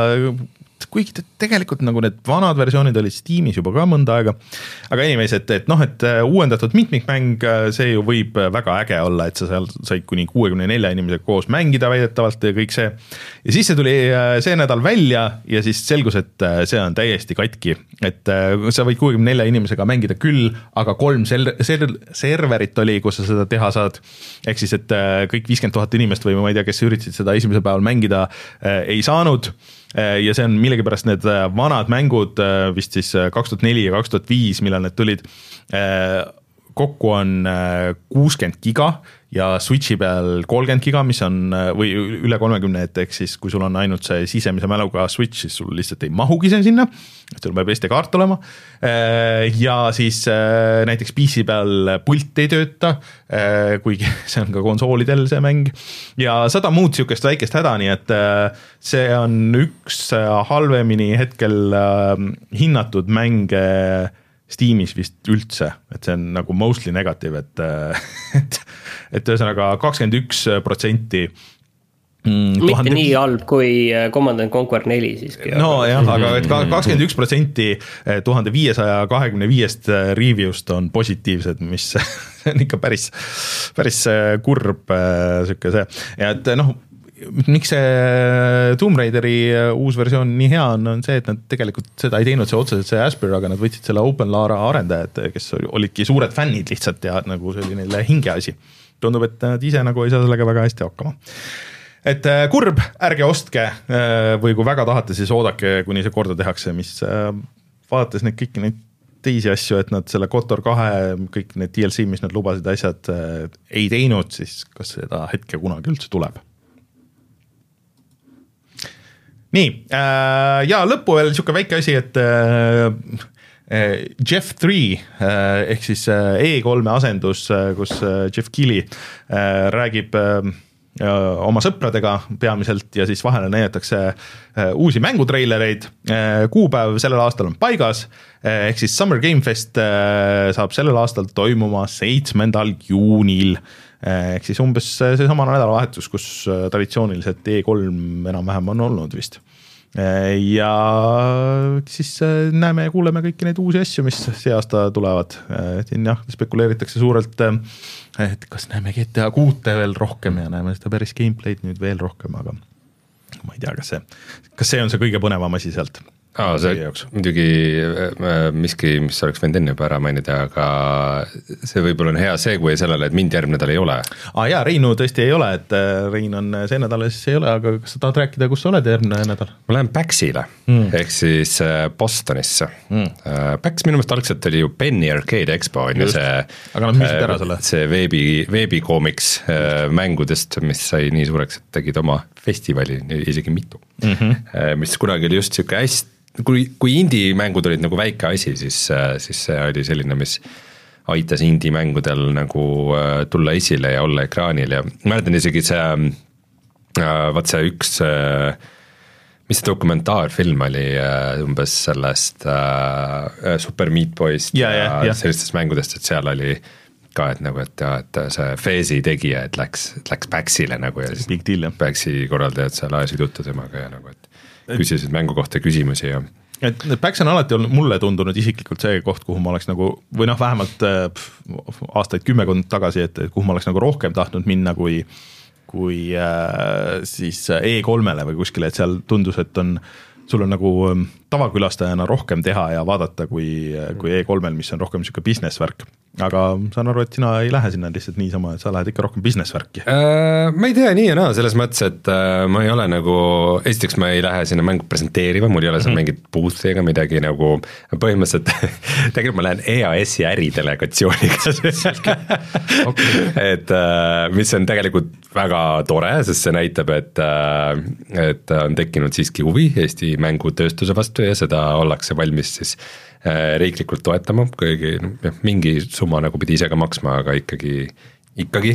kuigi tegelikult nagu need vanad versioonid olid Steamis juba ka mõnda aega, aga anyways, et, et noh, et uuendatud mitmikmäng, see ju võib väga äge olla, et sa seal said kuni kuuekümne nelja inimesega koos mängida väidetavalt ja kõik see. Ja siis see tuli see nädal välja ja siis selgus, et see on täiesti katki, et sa võid kuuekümne nelja inimesega mängida küll, aga kolm ser- ser- serverit oli, kus sa seda teha saad. Ehk siis, et kõik viiskümmend tuhat inimest või ma ei tea, kes üritasid seda esimesel päeval mängida, ei saanud. Ja see on millegipärast need vanad mängud vist siis kaks tuhat neli ja kaks tuhat viis, millal need tulid, kokku on kuuskümmend giga ja Switchi peal kolmkümmend giga, mis on või üle kolmekümne, et ehk siis kui sul on ainult see sisemise mäluga Switch, siis sul lihtsalt ei mahugi see sinna, et sul peab S D kaart olema ja siis näiteks P C peal pult ei tööta, kuigi see on ka konsoolidel see mäng ja sada muud sihukest väikest häda, nii et see on üks halvemini hetkel hinnatud mänge Steamis vist üldse, et see on nagu mostly negative, et, et, et ühesõnaga kakskümmend üks protsenti Mm, mitte tuhande... nii halb kui Command and Conquer neli siiski. No jah, aga et kakskümmend üks protsenti tuhande viiesaja kahekümne viiest review'st on positiivsed, mis on ikka päris, päris kurb siuke see. Ja et noh, miks see Tomb Raideri uus versioon nii hea on, on see, et nad tegelikult seda ei teinud see otseselt see Aspyr, aga nad võtsid selle Open Lara arendajad, kes olidki suured fännid lihtsalt ja nagu see oli neile hingeasi. Tundub, et nad ise nagu ei saa sellega väga hästi hakkama. Et kurb, ärge ostke või kui väga tahate, siis oodake, kuni see korda tehakse, mis vaadates neid kõiki neid teisi asju, et nad selle KOTOR kahe, kõik need D L C, mis nad lubasid asjad ei teinud, siis kas seda hetke kunagi üldse tuleb. Nii, ja lõppu veel niisugune väike asi, et Jeff kolm ehk siis E kolme asendus, kus Jeff Keighley räägib oma sõpradega peamiselt ja siis vahele näidatakse uusi mängutreilereid. Kuupäev sellel aastal on paigas, ehk siis Summer Game Fest saab sellel aastal toimuma seitsmendal juunil, ehk siis umbes seesama nädalavahetus, kus traditsiooniliselt E kolm enam-vähem on olnud vist. Ja siis näeme ja kuuleme kõiki neid uusi asju, mis see aasta tulevad. Siin jah, spekuleeritakse suurelt, et kas näeme G T A kuute veel rohkem ja näeme seda päris gameplay'd nüüd veel rohkem, aga ma ei tea, kas see, kas see on see kõige põnevam asi sealt. Aa, see muidugi miski, mis oleks võinud enne juba ära mainida, aga see võib-olla on hea segue sellele, et mind järgmine nädal ei ole. Aa jaa, Reinu tõesti ei ole, et Rein on see nädal ja siis ei ole, aga kas sa tahad rääkida, kus sa oled järgmine nädal? Ma lähen PAX-ile, mm. ehk siis Bostonisse. Mm. PAX minu meelest algselt oli ju Penny Arcade Expo, on ju see, aga nad müüsid ära selle. See veebi, veebikoomiks mängudest, mis sai nii suureks, et tegid oma festivali, isegi mitu, mm-hmm. mis kunagi oli just siuke hästi, kui, kui indie-mängud olid nagu väike asi, siis, siis see oli selline, mis aitas indie-mängudel nagu tulla esile ja olla ekraanil ja mäletan isegi see, vaat see üks, mis see dokumentaarfilm oli umbes sellest uh, Super Meat Boy'st ja, ja, ja sellistest mängudest, et seal oli ka, et nagu, et, et see Fezi tegija, et läks, läks PAX-ile nagu ja siis PAX-i korraldajad seal ajasid juttu temaga ja nagu, et küsisid mängu kohta küsimusi ja et PAX on alati olnud mulle tundunud isiklikult see koht, kuhu ma oleks nagu, või noh, vähemalt pff, aastaid kümmekond tagasi, et kuhu ma oleks nagu rohkem tahtnud minna kui, kui äh, siis E kolmele või kuskile, et seal tundus, et on, sul on nagu tavakülastajana rohkem teha ja vaadata kui, kui E kolmel, mis on rohkem niisugune business värk. Aga saan aru, et sina ei lähe sinna lihtsalt niisama, et sa lähed ikka rohkem business värki. Äh, ma ei tea nii ja naa, selles mõttes, et äh, ma ei ole nagu, esiteks ma ei lähe sinna mängu presenteerima, mul ei ole seal mm-hmm. mingit booth'i ega midagi nagu, põhimõtteliselt tegelikult ma lähen E A S-i äridelegatsiooniga okay. et äh, mis on tegelikult väga tore, sest see näitab, et, äh, et on tekkinud siiski huvi Eesti mängutööstuse vastu ja seda ollakse valmis siis riiklikult toetama, kuigi mingi summa nagu pidi ise ka maksma, aga ikkagi, ikkagi.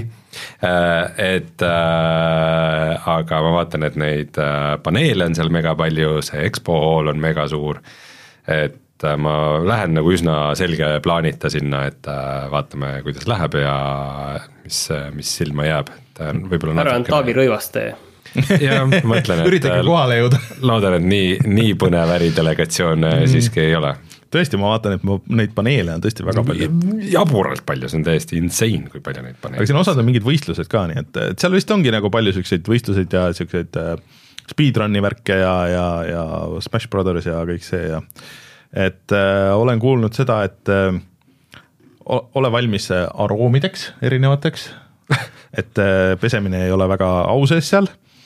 Et äh, aga ma vaatan, et neid paneele on seal mega palju, see Expo Hall on mega suur, et ma lähen nagu üsna selge plaanita sinna, et vaatame, kuidas läheb ja mis, mis silma jääb. Ära on Taavi Rõivaste. Ja mõtlen, et üritage kohale jõuda. Loodan, et nii, nii põnev äridelegatsioon mm. siiski ei ole. Tõesti, ma vaatan, et ma, neid paneele on tõesti väga palju. Jaburalt palju, see on täiesti insane, kui palju neid paneele. Aga siin osad on mingid võistlused ka, nii et, et seal vist ongi nagu palju selliseid võistluseid ja selliseid äh, speedrunni värke ja, ja, ja Smash Brothers ja kõik see ja et äh, olen kuulnud seda, et äh, ole valmis aroomideks erinevateks, et äh, pesemine ei ole väga au sees seal.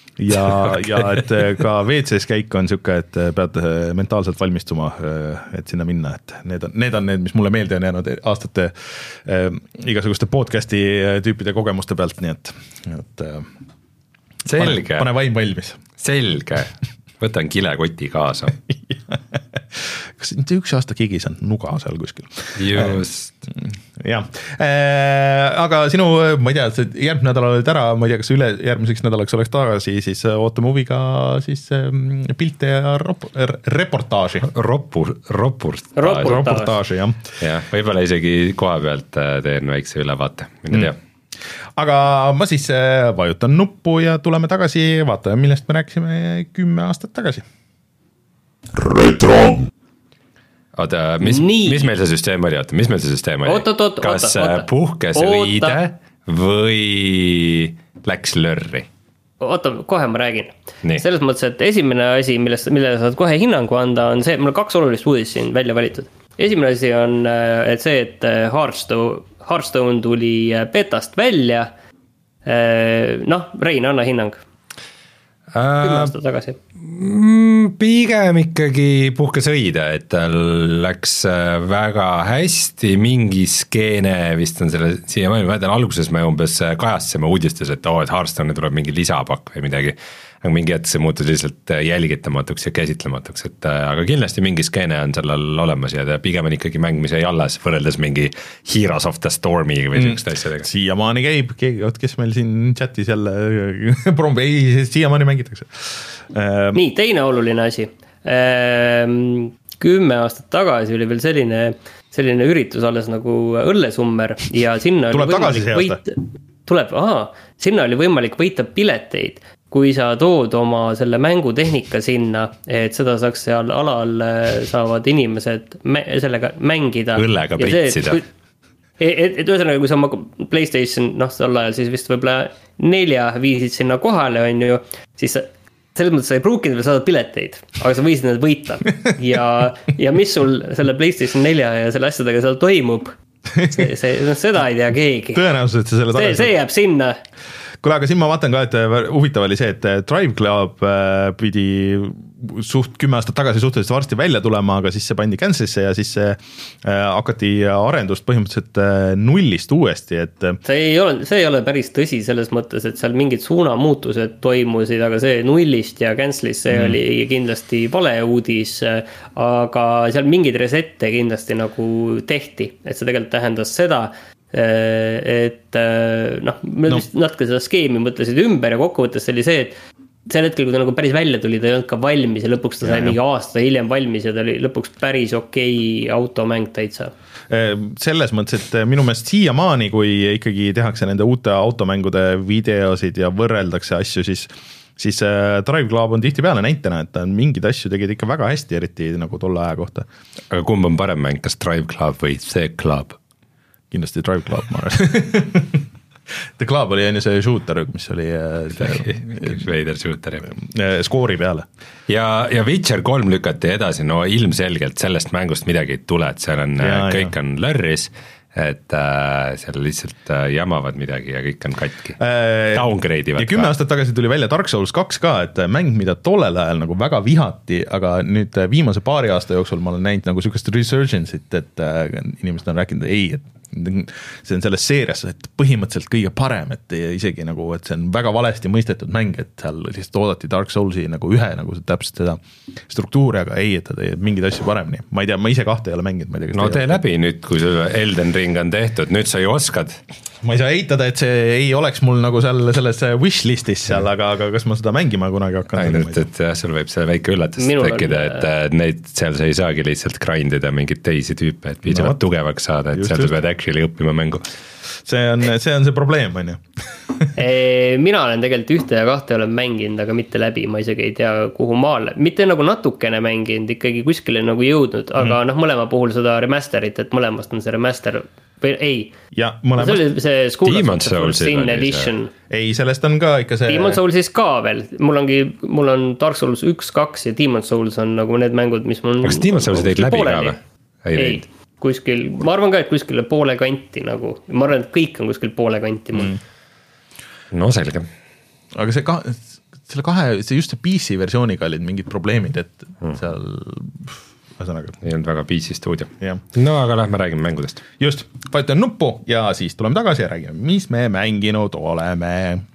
ja okay., ja et ka W C-s käik on sihuke, et pead mentaalselt valmistuma, et sinna minna, et need on, need on need, mis mulle meelde on jäänud aastate äh, igasuguste podcast'i tüüpide kogemuste pealt, nii et, et selge. Pane, pane vaim valmis. Selge, võtan kilekoti kaasa. Kas mitte üks aasta kigis on nuga seal kuskil? Just. Jah, aga sinu, ma ei tea, järgmine nädal oled ära, ma ei tea, kas üle järgmiseks nädalaks oleks tagasi, siis ootame huviga siis pilte ja rop- reportaaži. Ropu, ropurtaaži. Reportaaži, jah. jah, võib-olla isegi koha pealt teen väikse ülevaate, mine tea. Mm. Aga ma siis vajutan nuppu ja tuleme tagasi, vaatame, millest me rääkisime kümme aastat tagasi. Retro. Oota, mis, mis meil see süsteem oli, oota, mis meil see süsteem oli? Oot, oot, oot, kas oota, puhkes oota. viide või läks lörri? Oota, kohe ma räägin. Nii. Selles mõttes, et esimene asi, millest, millele saad kohe hinnangu anda, on see, mul on kaks olulist uudist siin välja valitud. Esimene asi on et see, et Hearthstone, Hearthstone tuli betast välja. Noh, Rein, anna hinnang. Kümme aastat tagasi. Pigem ikkagi puhkes õide, et tal läks väga hästi, mingi skeene vist on selle, siia ma mäletan, alguses me umbes kajastasime uudistes, et oo, et Hearthstone tuleb mingi lisapakk või midagi, aga mingi hetk see muutus lihtsalt jälgitamatuks ja käsitlematuks, et aga kindlasti mingi skeene on sellel olemas ja pigem on ikkagi mäng, mis ei alles võrreldes mingi Heroes of the Stormi või sellist asjadega. Siiamaani käib, keegi, kes meil siin chatis jälle prombi, ei, siiamaani mängitakse. Nii, teine oluline asi. Kümme aastat tagasi oli veel selline, selline üritus alles nagu õllesummer ja sinna tuleb tagasi see aasta? Tuleb, aha, sinna oli võimalik võita pileteid, kui sa tood oma selle mängutehnika sinna, et seda saaks seal alal saavad inimesed mä- sellega mängida. Õllega pritsida. Et, et ühesõnaga, kui sa oma PlayStation, noh, sel ajal siis vist võib-olla nelja viisid sinna kohale, on ju, siis selles mõttes sa ei pruukinud veel saada pileteid, aga sa võisid need võita. Ja, ja mis sul selle PlayStation nelja ja selle asjadega seal toimub, see, see, seda ei tea keegi. Tõenäoliselt see selle tagasi. See, see jääb sinna. Kuule, aga siin ma vaatan ka, et huvitav oli see, et Drive Club pidi suht kümme aastat tagasi suhteliselt varsti välja tulema, aga siis see pandi cancelisse ja siis see hakati arendust põhimõtteliselt nullist uuesti, et see ei ole, see ei ole päris tõsi selles mõttes, et seal mingid suunamuutused toimusid, aga see nullist ja cancelist, see mm. oli kindlasti vale uudis, aga seal mingid resette kindlasti nagu tehti, et see tegelikult tähendas seda, et noh, me no. vist natuke seda skeemi mõtlesid ümber ja kokkuvõttes see oli see, et sel hetkel, kui ta nagu päris välja tuli, ta ei olnud ka valmis ja lõpuks ta sai ja, mingi aasta hiljem valmis ja ta oli lõpuks päris okei automäng täitsa. Selles mõttes, et minu meelest siiamaani, kui ikkagi tehakse nende uute automängude videosid ja võrreldakse asju, siis siis Drive Club on tihti peale näitena, et ta mingid asju tegid ikka väga hästi, eriti nagu tolle aja kohta. Aga kumb on parem mäng, kas Drive Club või The Club? Kindlasti Drive Club, ma arvan. The Club oli enne see shooter, mis oli veider shooter skoori peale. Ja, ja Witcher kolm lükati edasi, no ilmselgelt sellest mängust midagi ei tule, et seal on, ja, kõik ja. on lörris, et äh, seal lihtsalt äh, jamavad midagi ja kõik on katki. Äh, Downgrade ivad. Ja kümme aastat tagasi tuli välja Dark Souls kaks ka, et mäng, mida tollel ajal nagu väga vihati, aga nüüd viimase paari aasta jooksul ma olen näinud nagu sükest resurgence'it, et äh, inimesed on rääkinud, ei, et see on selles seerias, et põhimõtteliselt kõige parem, et isegi nagu, et see on väga valesti mõistetud mäng, et seal lihtsalt oodati Dark Soulsi nagu ühe nagu täpselt seda struktuuri, aga ei, et ta teeb mingeid asju paremini. Ma ei tea, ma ise kahte ei ole mänginud, ma ei tea, no tee läbi nüüd, kui see Elden Ring on tehtud, nüüd sa ju oskad. Ma ei saa eitada, et see ei oleks mul nagu seal selles wishlistis seal, aga, aga kas ma seda mängima kunagi hakkan? Ainult, et jah, sul võib see väike üllatus tekkida, et neid seal sa ei saagi lihtsalt grindida mingid teisi tüüpe, et piisavalt no, tugevaks saada, et seal sa pead actually õppima mängu. See on see, on see probleem, on ju. Mina olen tegelikult ühte ja kahte olen mänginud, aga mitte läbi, ma isegi ei tea kuhu maale, mitte nagu natukene mänginud, ikkagi kuskile nagu jõudnud, aga mm. noh, mõlema puhul seda remasterit, et mõlemast on see remaster või ei, ja, mõlemast. See oli see School of Sin Edition. Ei, sellest on ka ikka see Demon Souls siis ka veel, mul ongi, mul on Dark Souls üks, kaks ja Demon Souls on nagu need mängud, mis mul kas Demon Souls teid läbi ka või? Ei, ei kuskil, ma arvan ka, et kuskil poole kanti nagu, ma arvan, et kõik on kuskil poole kanti mul. Mm. No selge. Aga see ka, selle kahe, see just see P C versiooniga olid mingid probleemid, et hmm. seal ühesõnaga. ei olnud väga P C stuudio. Ja. No aga lähme räägime mängudest. Just, vajutan nuppu ja siis tuleme tagasi ja räägime, mis me mänginud oleme.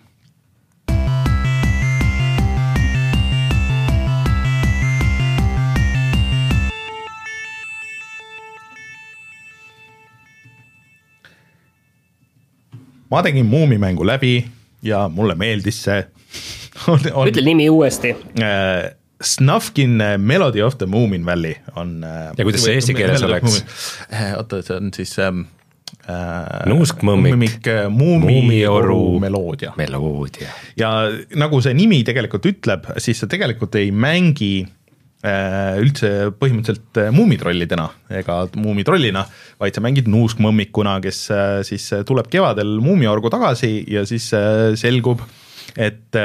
Ma tegin Muumimängu läbi ja mulle meeldis see. on, on, Ütle nimi uuesti. Äh, Snufkin Melody of the Moomin Valley on... Ja kuidas see eesti keeles oleks? Oota, see on siis... Äh, Nuuskmõmmik, Muumioru meloodia. meloodia. Ja nagu see nimi tegelikult ütleb, siis sa tegelikult ei mängi üldse põhimõtteliselt muumitrollidena ega muumitrollina, vaid sa mängid nuuskmõmmikuna, kes siis tuleb kevadel muumiorgu tagasi ja siis selgub, et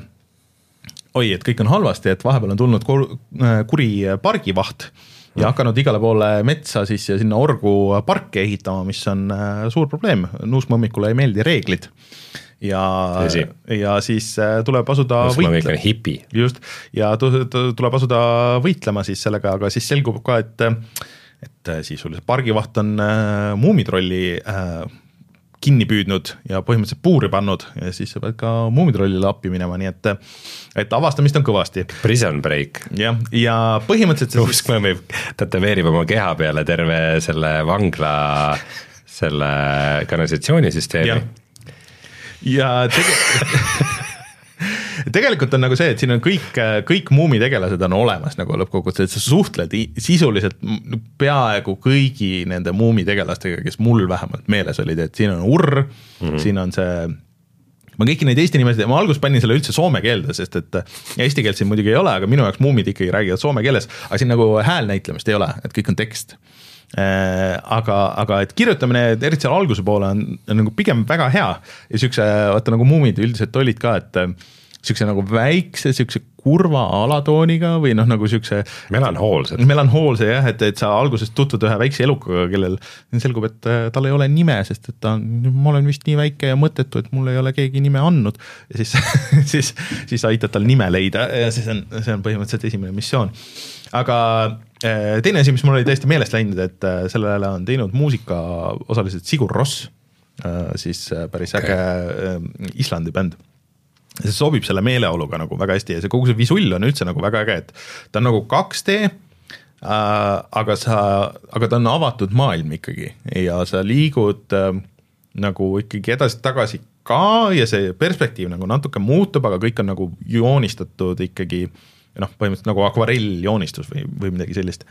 oi, et kõik on halvasti, et vahepeal on tulnud kuri pargivaht ja hakanud igale poole metsa siis ja sinna orgu parke ehitama, mis on suur probleem. Nuuskmõmmikule ei meeldi reeglid. Ja, ja siis tuleb asuda võitlema. Hipi. Just, ja tuleb asuda võitlema siis sellega, aga siis selgub ka, et, et sisuliselt pargivaht on muumitrolli kinni püüdnud ja põhimõtteliselt puuri pannud ja siis sa pead ka muumitrollile appi minema, nii et, et avastamist on kõvasti. Prison break. Ja, ja põhimõtteliselt Nuuskmõmmik tätoveerib oma keha peale terve selle vangla selle kanalisatsioonisüsteemi. Ja. ja tege- tegelikult on nagu see, et siin on kõik, kõik muumitegelased on olemas nagu lõppkokkuvõttes, et sa suhtled sisuliselt peaaegu kõigi nende muumitegelastega, kes mul vähemalt meeles olid, et siin on Urr, mm-hmm. siin on see, ma kõiki neid eesti nimesid, ma alguses panin selle üldse soome keelde, sest et eesti keelt siin muidugi ei ole, aga minu jaoks muumid ikkagi räägivad soome keeles, aga siin nagu häälnäitlemist ei ole, et kõik on tekst. Aga, aga et kirjutamine eriti seal alguse poole on, on nagu pigem väga hea ja siukse, vaata nagu muumid üldiselt olid ka, et siukse nagu väikse, siukse kurva alatooniga või noh, nagu siukse melanhoolsed. Melanhoolse jah, et, et sa algusest tutvud ühe väikse elukaga, kellel selgub, et tal ei ole nime, sest et ta on, ma olen vist nii väike ja mõttetu, et mul ei ole keegi nime andnud ja siis, siis, siis aitad tal nime leida ja siis on, see on põhimõtteliselt esimene missioon. Aga teine asi, mis mul oli täiesti meelest läinud, et sellele on teinud muusika osaliselt Sigur Ross, siis päris äge okay. Islandi bänd. See sobib selle meeleoluga nagu väga hästi ja see kogu see visull on üldse nagu väga äge, et ta on nagu kaks D, aga, sa, aga ta on avatud maailm ikkagi ja sa liigud nagu ikkagi edasi-tagasi ka ja see perspektiiv nagu natuke muutub, aga kõik on nagu joonistatud ikkagi noh, põhimõtteliselt nagu akvarelljoonistus või, või midagi sellist.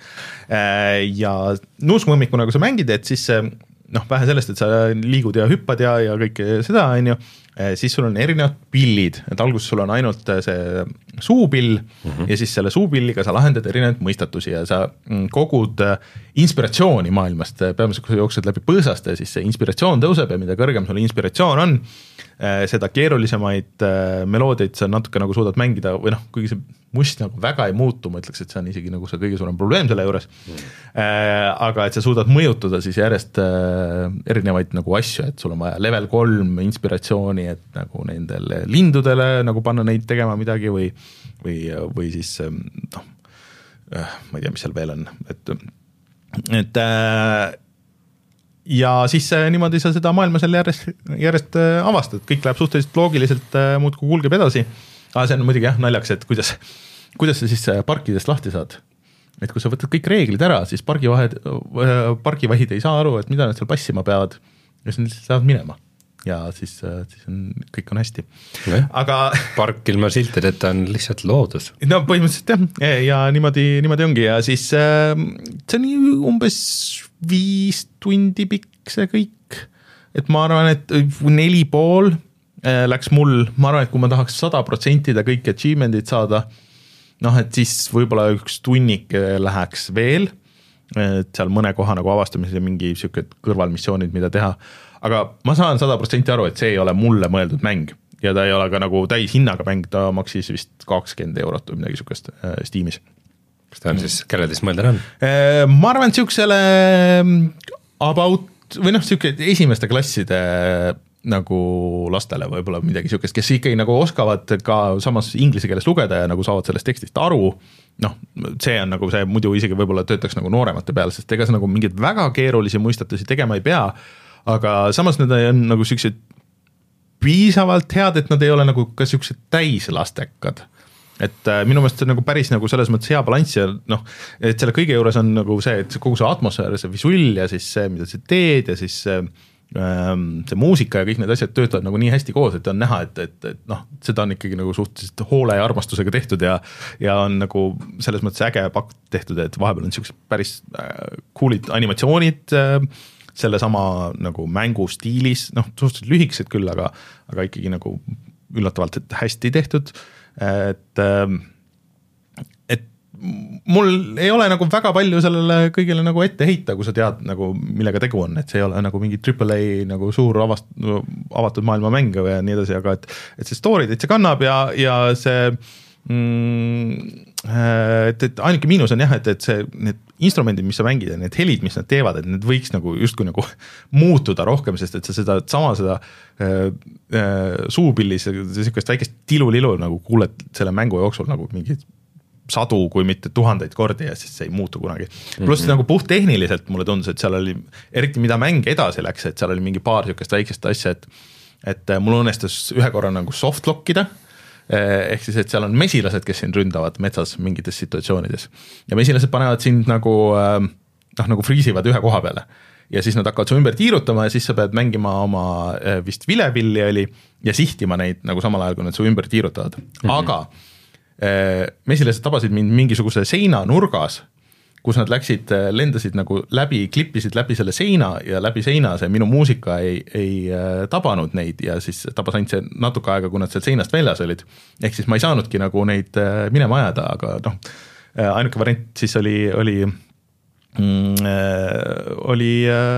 Ja nuuskmõmmikuna, kui sa mängid, et siis noh, vähe sellest, et sa liigud ja hüppad ja, ja kõik seda, on ju, siis sul on erinevad pillid, et alguses sul on ainult see suupill mm-hmm. ja siis selle suupilliga sa lahendad erinevaid mõistatusi ja sa kogud inspiratsiooni maailmast, peamiselt kui sa jooksed läbi põõsast ja siis see inspiratsioon tõuseb ja mida kõrgem sul inspiratsioon on, seda keerulisemaid meloodiaid sa natuke nagu suudad mängida või noh, kuigi see must nagu väga ei muutu, ma ütleks, et see on isegi nagu see kõige suurem probleem selle juures mm. äh, aga et sa suudad mõjutada siis järjest äh, erinevaid nagu asju, et sul on vaja level kolm inspiratsiooni, et nagu nendele lindudele nagu panna neid tegema midagi või, või, või siis noh äh,, ma ei tea, mis seal veel on, et, et äh, ja siis äh, niimoodi sa seda maailma seal järjest, järjest äh, avastad, kõik läheb suhteliselt loogiliselt äh, muudkui kulgeb edasi. Aga see on muidugi jah naljaks, et kuidas, kuidas sa siis parkidest lahti saad. Et kui sa võtad kõik reeglid ära, siis pargivahed, pargivahid ei saa aru, et mida nad seal passima peavad ja siis nad saavad minema. Ja siis, siis on, kõik on hästi. Nee. Aga park ilma siltideta on lihtsalt loodus. No põhimõtteliselt jah, ja niimoodi, niimoodi ongi ja siis see on umbes viis tundi pikk see kõik, et ma arvan, et neli pool läks mul, ma arvan, et kui ma tahaks sada protsenti kõik achievement'id saada, noh, et siis võib-olla üks tunnik läheks veel, et seal mõne koha nagu avastamisel mingi siuke kõrvalmissioonid, mida teha, aga ma saan sada protsenti aru, et see ei ole mulle mõeldud mäng ja ta ei ole ka nagu täis hinnaga mäng, ta maksis vist kakskümmend eurot või midagi siukest äh, Steamis. Kas ta on siis, kellel siis mõelda on? Ma arvan, et siuksele about, või noh, siuke esimeste klasside nagu lastele võib-olla midagi niisugust, kes ikkagi nagu oskavad ka samas inglise keeles lugeda ja nagu saavad sellest tekstist aru, noh, see on nagu see, muidu isegi võib-olla töötaks nagu nooremate peal, sest ega see nagu mingeid väga keerulisi muistatusi tegema ei pea, aga samas need on nagu niisugused piisavalt head, et nad ei ole nagu ka niisugused täislastekad. Et äh, minu meelest see on nagu päris nagu selles mõttes hea balanss ja noh, et selle kõige juures on nagu see, et kogu see atmosfäär, see visull ja siis see, mida sa teed ja siis see see muusika ja kõik need asjad töötavad nagu nii hästi koos, et on näha, et, et, et noh, seda on ikkagi nagu suhteliselt hoole ja armastusega tehtud ja ja on nagu selles mõttes äge pakk tehtud, et vahepeal on niisugused päris äh, coolid animatsioonid äh, selle sama nagu mängu stiilis, noh, suhteliselt lühikesed küll, aga, aga ikkagi nagu üllatavalt et hästi tehtud, et äh, mul ei ole nagu väga palju sellele kõigile nagu ette heita, kui sa tead nagu millega tegu on, et see ei ole nagu mingi triple A nagu suur avast, avatud maailma mäng või nii edasi, aga et, et see story täitsa kannab ja, ja see mm, et, et ainuke miinus on jah, et, et see, need instrumendid, mis sa mängid ja need helid, mis nad teevad, et need võiks nagu justkui nagu muutuda rohkem, sest et sa seda sama seda äh, äh, suupillis, niisugust väikest tilulilu nagu kuuled selle mängu jooksul nagu mingi sadu, kui mitte tuhandeid kordi ja siis see ei muutu kunagi. Pluss mm-hmm. nagu puht tehniliselt mulle tundus, et seal oli, eriti mida mäng edasi läks, et seal oli mingi paar niisugust väikest asja, et, et mul õnnestus ühe korra nagu softlockida, ehk siis, et seal on mesilased, kes sind ründavad metsas mingites situatsioonides. Ja mesilased panevad sind nagu, noh, nagu friisivad ühe koha peale. Ja siis nad hakkavad su ümber tiirutama ja siis sa pead mängima oma vist vilepilli oli ja sihtima neid nagu samal ajal, kui nad su ümber tiirutavad. Mm-hmm. Aga mesilased tabasid mind mingisuguse seina nurgas, kus nad läksid, lendasid nagu läbi, klippisid läbi selle seina ja läbi seina see minu muusika ei, ei tabanud neid ja siis tabas ainult see natuke aega, kui nad seal seinast väljas olid. Ehk siis ma ei saanudki nagu neid minema ajada, aga noh, ainuke variant siis oli, oli, mm, oli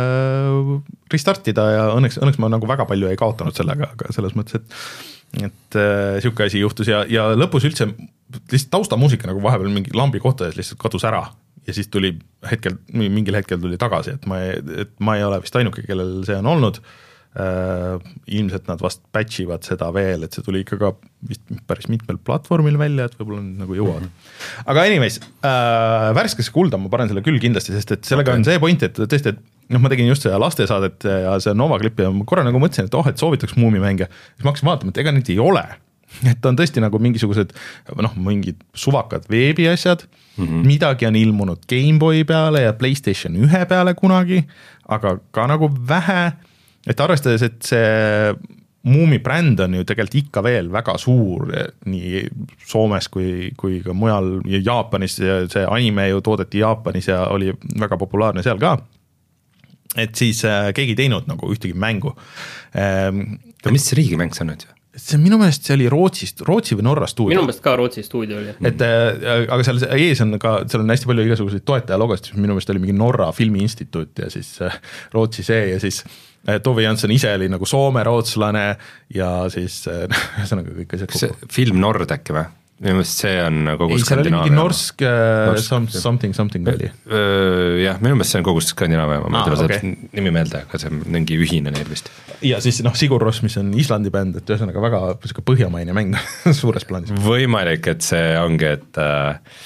restartida ja õnneks, õnneks ma nagu väga palju ei kaotanud sellega, aga selles mõttes, et et äh, siuke asi juhtus ja, ja lõpus üldse lihtsalt taustamuusika nagu vahepeal mingi lambi kohtades lihtsalt kadus ära ja siis tuli hetkel, mingil hetkel tuli tagasi, et ma ei, et ma ei ole vist ainuke, kellel see on olnud. Äh, ilmselt nad vast patch ivad seda veel, et see tuli ikka ka vist päris mitmel platvormil välja, et võib-olla nüüd nagu jõuavad. Aga anyways, äh, värskesse kulda ma panen selle küll kindlasti, sest et sellega okay. on see point, et tõesti, et noh, ma tegin just seda lastesaadet ja see Nova Clip ja ma korra nagu mõtlesin, et oh, et soovitaks muumimänge. Siis ma hakkasin vaatama, et ega neid ei ole. Et on tõesti nagu mingisugused, noh, mingid suvakad veebi asjad, mm-hmm. midagi on ilmunud Gameboy peale ja PlayStation ühe peale kunagi, aga ka nagu vähe, et arvestades, et see Muumi bränd on ju tegelikult ikka veel väga suur nii Soomes kui, kui ka mujal ja Jaapanis ja see anime ju toodeti Jaapanis ja oli väga populaarne seal ka. Et siis äh, keegi teinud nagu ühtegi mängu. Ähm, mis riigimäng see on nüüd? See minu meelest see oli Rootsist, Rootsi või Norra stuudio. Minu meelest ka Rootsi stuudio oli. Et, äh, aga seal ees on ka, seal on hästi palju igasuguseid toetaja logost, minu meelest oli mingi Norra filmiinstituut ja siis äh, Rootsi see ja siis äh, Tove Jansson ise oli nagu Soome rootslane ja siis äh, ühesõnaga kõik asjad kokku. Film Nord äkki või? Minu meelest see on kogu ei, Skandinaavia. Ei, seal oli mingi Norsk, Norsk some, something, something oli. Jah, minu meelest see on kogu Skandinaavia, ma ah, ei tule okay. nimi meelde, aga see on mingi ühine neil vist. Ja siis noh, Sigur Rós, mis on Islandi bänd, et ühesõnaga väga põhjamaine mäng suures plaanis. Võimalik, et see ongi, et äh,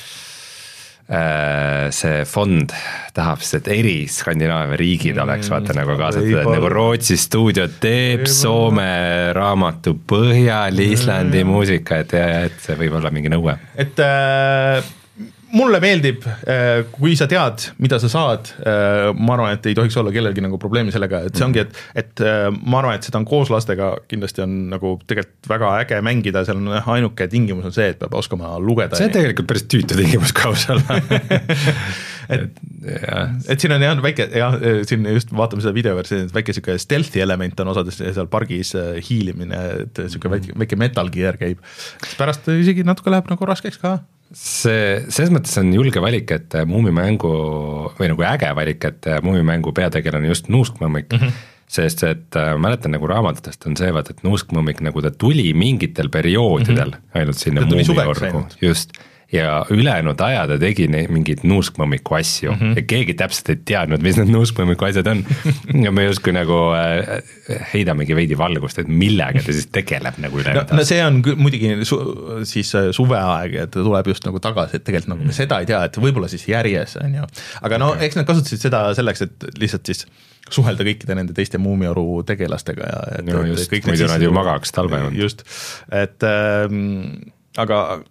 see fond tahab, et eri Skandinaavia riigid oleks vaata nagu kaasatud, et nagu Rootsi stuudio teeb Soome raamatu põhjal Islandi muusika, et, et see võib olla mingi nõue. Et äh, mulle meeldib, äh, kui sa tead, mida sa saad, äh, ma arvan, et ei tohiks olla kellelgi nagu probleemi sellega, et see ongi, et, et äh, ma arvan, et seda on koos lastega kindlasti on nagu tegelikult väga äge mängida, seal on ainuke tingimus on see, et peab oskama lugeda. See on tegelikult päris tüütu tingimus ka olla. et, et siin on jah, väike, jah, siin just vaatame seda videoversi, et väike siuke stealthy element on osades seal pargis hiilimine, et siuke väike, väike metal gear käib. Pärast isegi natuke läheb nagu raskeks ka. See, selles mõttes on julge valik, et muumimängu või nagu äge valik, et muumimängu peategelane just Nuuskmõmmik, mm-hmm. sest et äh, mäletan nagu raamatutest on see, vaat, et Nuuskmõmmik nagu ta tuli mingitel perioodidel mm-hmm. ainult sinna muumi orgu, just, ja ülejäänud aja ta tegi mingeid nuuskmõmmiku asju mm -hmm. ja keegi täpselt ei teadnud, mis need nuuskmõmmiku asjad on. ja me justkui nagu äh, heidamegi veidi valgust, et millega ta siis tegeleb nagu ülejäänud no, no see on muidugi su, siis suveaeg, et ta tuleb just nagu tagasi, et tegelikult nagu me seda ei tea, et võib-olla siis järjes, on ju. aga no okay. eks nad kasutasid seda selleks, et lihtsalt siis suhelda kõikide nende teiste Muumioru tegelastega ja et, no just, muidu nad ju magaks talvenud. Just, et ähm, aga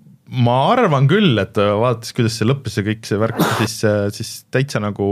ma arvan küll, et vaadates, kuidas see lõppes ja kõik see värk, siis, siis täitsa nagu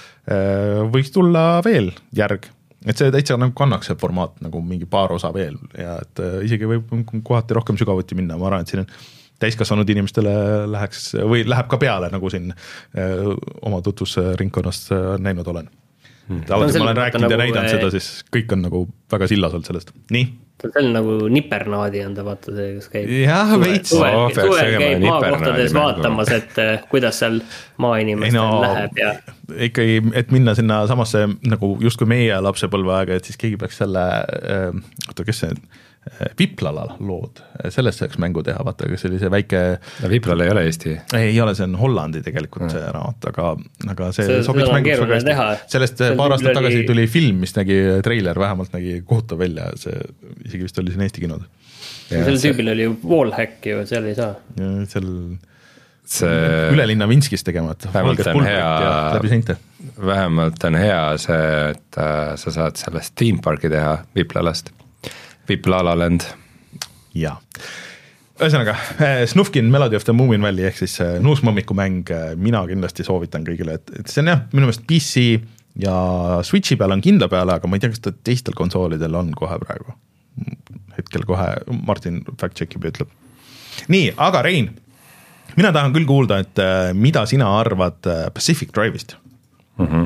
äh, võiks tulla veel järg. Et see täitsa nagu kannaks see formaat nagu mingi paar osa veel ja et äh, isegi võib kohati rohkem sügavuti minna, ma arvan, et siin on täiskasvanud inimestele läheks või läheb ka peale, nagu siin äh, oma tutvusringkonnast äh, näinud olen. Hmm. Alati ma olen rääkinud nagu, ja näidanud seda, siis kõik on nagu väga sillas olnud sellest. Nii? ta on selline nagu nipernaadi on ta, vaata see, kes käib jah, veits suvel käib maakohtades vaatamas, et kuidas seal maainimestel no, läheb ja ikkagi, et minna sinna samasse nagu justkui meie lapsepõlveaega, et siis keegi peaks selle oota, kes see Viplala lood, sellest saaks mängu teha, vaata, kas see oli see väike Viplala ei ole Eesti? Ei, ei ole, see on Hollandi tegelikult see raamat, aga, aga see, see sobiks mänguks väga hästi. Sellest paar aastat tagasi oli... tuli film, mis nägi, treiler vähemalt nägi kohutav välja, see isegi vist oli siin Eesti kinod. Sel tüübil oli wallhack ju, seal ei saa. Ja, seal see... Ülelinna Vinskis tegema, et vähemalt on hea, läbi seinte. Vähemalt on hea see, et äh, sa saad sellest theme parki teha Viplalast. Viplalaland. Jaa. Ühesõnaga, Snufkin Melody of the Moomin Valley ehk siis nuusmõmmiku mäng, mina kindlasti soovitan kõigile, et, et see on jah, minu meelest P C ja Switchi peal on kindla peale, aga ma ei tea, kas ta teistel konsoolidel on kohe praegu. Hetkel kohe Martin fact-checkib ja ütleb. Nii, aga Rein, mina tahan küll kuulda, et mida sina arvad Pacific Drive'ist? Mhm.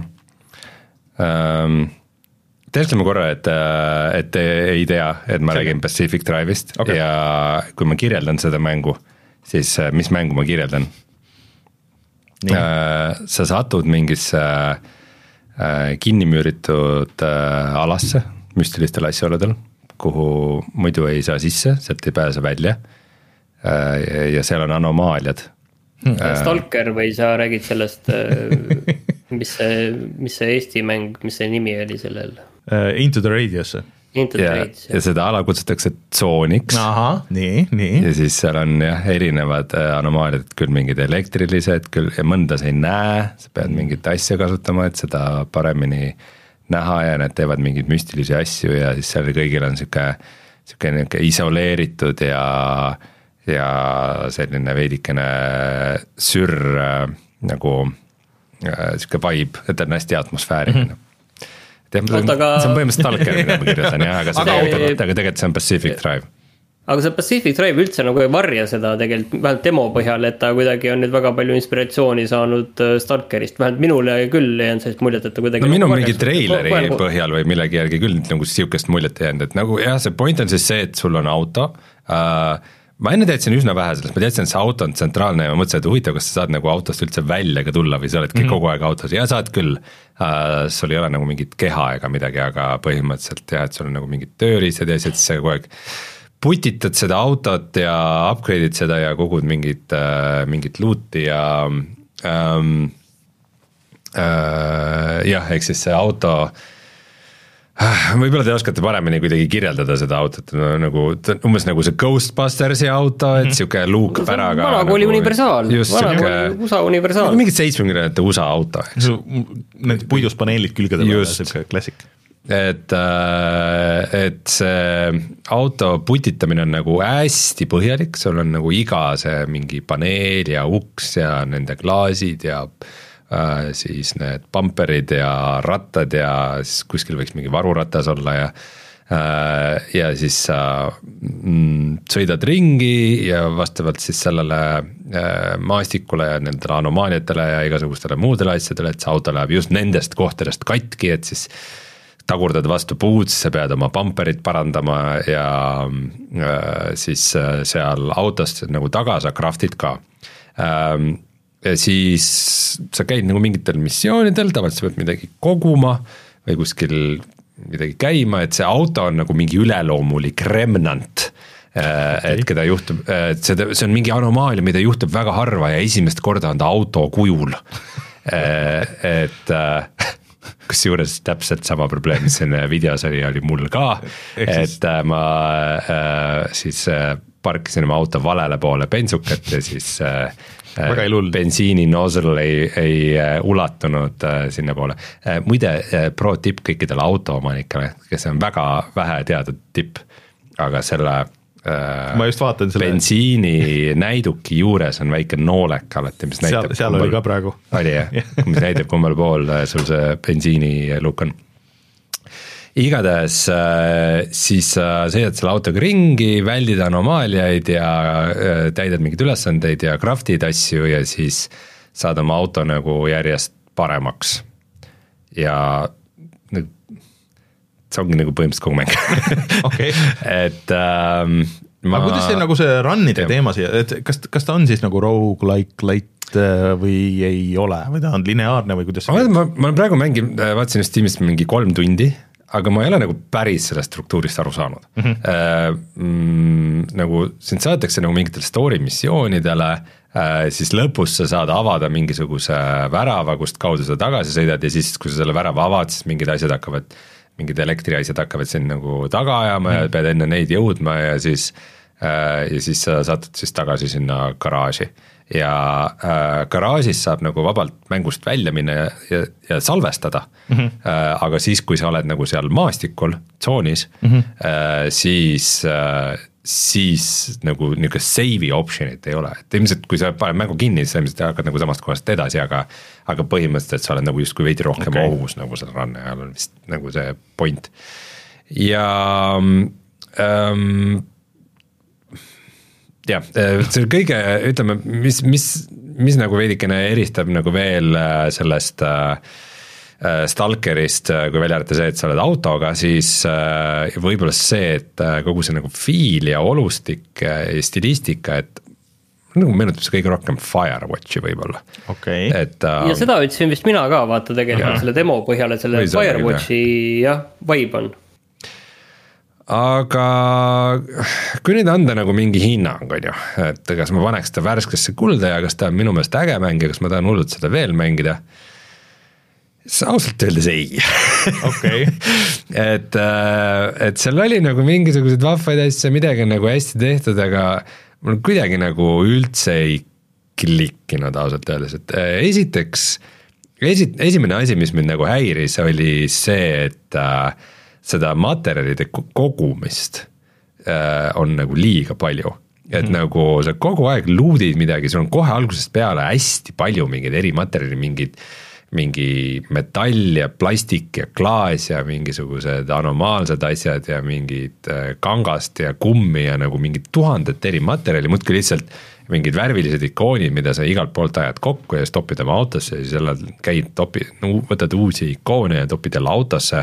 Um... Teestleme korra, et, et ei tea, et ma räägin Pacific Drive'ist okay. ja kui ma kirjeldan seda mängu, siis mis mängu ma kirjeldan? Nii. Sa satud mingisse kinnimüüritud alasse müstilistel asjaoludel, kuhu muidu ei saa sisse, sealt ei pääse välja ja seal on anomaaliad. Hmm. Stalker või sa räägid sellest, mis see, mis see Eesti mäng, mis see nimi oli sellel? Into the Radius. Into the ja, Radius. Ja seda ala kutsutakse tsooniks. Aha, nii, nii. Ja siis seal on jah, erinevad anomaaliad, küll mingid elektrilised, küll ja mõnda sa ei näe, sa pead mingit asja kasutama, et seda paremini näha ja need teevad mingeid müstilisi asju ja siis seal kõigil on siuke, siuke niuke isoleeritud ja, ja selline veidikene sür nagu siuke vibe, et on hästi atmosfääriline. Mm-hmm. Oot, aga... See on põhimõtteliselt Stalker, mida ma kirjutan, jah, aga, aga, aga, aga tegelikult see on Pacific Drive. Aga see Pacific Drive üldse nagu ei varja seda tegelikult, vähemalt demo põhjal, et ta kuidagi on nüüd väga palju inspiratsiooni saanud Stalkerist, vähemalt minule küll ei on sellist muljet, et ta kuidagi... No minu mingi treileri põhjal või millegi järgi küll nagu siukest muljet ei jäänud, et nagu jah, see point on siis see, et sul on auto, äh, ma enne teadsin üsna vähe sellest, ma teadsin, et see auto on tsentraalne ja ma mõtlesin, et huvitav, kas sa saad nagu autost üldse välja ka tulla või sa oledki mm. kogu aeg autos ja saad küll, uh, sul ei ole nagu mingit keha ega midagi, aga põhimõtteliselt jah, et sul on nagu mingid tööriised ja siis sa kogu aeg putitad seda autot ja upgrade'id seda ja kogud mingit, uh, mingit loot'i ja um, uh, jah, ehk siis see auto võib-olla te oskate paremini kuidagi kirjeldada seda autot, nagu, umbes nagu see Ghostbustersi auto, et siuke luuk päraga. Vanakooli nagu, universaal, vanakooli U S A universaal. Nagu mingid seitsmekümnendate U S A auto. Need puidust paneelid külgede peale, siuke klassik. Et, et see auto putitamine on nagu hästi põhjalik, sul on nagu iga see mingi paneel ja uks ja nende klaasid ja Äh, siis need bumperid ja rattad ja siis kuskil võiks mingi varuratas olla ja äh, ja siis sa mm, sõidad ringi ja vastavalt siis sellele äh, maastikule ja nendele anomaaliatele ja igasugustele muudele asjadele, et see auto läheb just nendest kohtadest katki, et siis tagurdad vastu puud, siis sa pead oma bumperit parandama ja äh, siis äh, seal autost nagu taga sa craft'id ka äh, ja siis sa käid nagu mingitel missioonidel, tavaliselt pead midagi koguma või kuskil midagi käima, et see auto on nagu mingi üleloomulik remnant, et keda juhtub, et see, see on mingi anomaalia, mida juhtub väga harva ja esimest korda on ta auto kujul. Et kusjuures täpselt sama probleem, mis siin videos oli, oli mul ka, et ma siis parkisin oma auto valele poole bensukat ja siis bensiini nozzle ei, ei ulatunud sinna poole. Muide, pro tipp kõikidele autoomanikele, kes on väga vähe teatud tipp, aga selle ma just vaatan selle bensiini näiduki juures on väike noolek alati, mis näitab seal, seal kumbal, oli ka praegu oli jah, mis näitab kummal pool sul see bensiini lukk on. Igatahes siis sõidad selle autoga ringi, väldid anomaaliaid ja täidad mingeid ülesandeid ja craftid asju ja siis saad oma auto nagu järjest paremaks ja see ongi nagu põhimõtteliselt kogu mäng. Okay. et ähm, ma... aga kuidas see nagu see run'ide teema siia, et kas, kas ta on siis nagu roguelike light või ei ole või ta on lineaarne või kuidas ma, ma, ma praegu mängin, vaatasin just tiimist mingi kolm tundi, aga ma ei ole nagu päris sellest struktuurist aru saanud. Mm-hmm. Äh, mm, nagu sind saadetakse nagu mingitele story missioonidele, äh, siis lõpus sa saad avada mingisuguse värava, kust kaudu sa tagasi sõidad ja siis kui sa selle värava avad, siis mingid asjad hakkavad mingid elektriasjad hakkavad siin nagu taga ajama ja pead enne neid jõudma ja siis, äh, ja siis sa satud siis tagasi sinna garaaži. Ja äh, garaažis saab nagu vabalt mängust välja minna ja, ja, ja salvestada, mm-hmm. äh, aga siis, kui sa oled nagu seal maastikul, tsoonis, mm-hmm. äh, siis, äh, siis nagu niisugune save'i option'it ei ole. Et ilmselt, kui sa paned mängu kinni, siis ilmselt hakkad nagu samast kohast edasi, aga, aga põhimõtteliselt sa oled nagu just kui veidi rohkem okay. ohus nagu selle ranne ajal on vist nagu see point. Ja ähm, jah, see kõige, ütleme, mis, mis, mis nagu veidikene eristab nagu veel sellest äh, Stalkerist, kui välja arvata see, et sa oled autoga, siis äh, võib-olla see, et kogu see nagu feel ja olustik ja stilistika, et nagu meenutab see kõige rohkem Firewatchi võib-olla. Okay. Et, äh, ja seda ütlesin vist mina ka, vaata tegelikult ja. Selle demo põhjal, et selle Firewatchi jah, vibe on. Aga kui nüüd anda nagu mingi hinnang, on ju, et kas ma paneks seda värskesse kulda ja kas ta on minu meelest äge mäng ja kas ma tahan hullult seda veel mängida, ausalt öeldes ei. Okay. et, et seal oli nagu mingisugused vahvaid asja, midagi nagu hästi tehtud, aga mul kuidagi nagu üldse ei klikkinud ausalt öeldes, et esiteks, esi, esimene asi, mis mind nagu häiris, oli see, et äh, seda materjalide kogumist äh, on nagu liiga palju. Et mm. nagu sa kogu aeg luudid midagi, sul on kohe algusest peale hästi palju mingeid eri materjali, mingid mingi metall ja plastik ja klaas ja mingisugused anomaalsed asjad ja mingid kangast ja kummi ja nagu mingid tuhandet eri materjali, muudki lihtsalt mingid värvilised ikoonid, mida sa igalt poolt ajad kokku ja siis topid oma autosse ja siis jälle käid, topid, no, võtad uusi ikoone ja topid jälle autosse.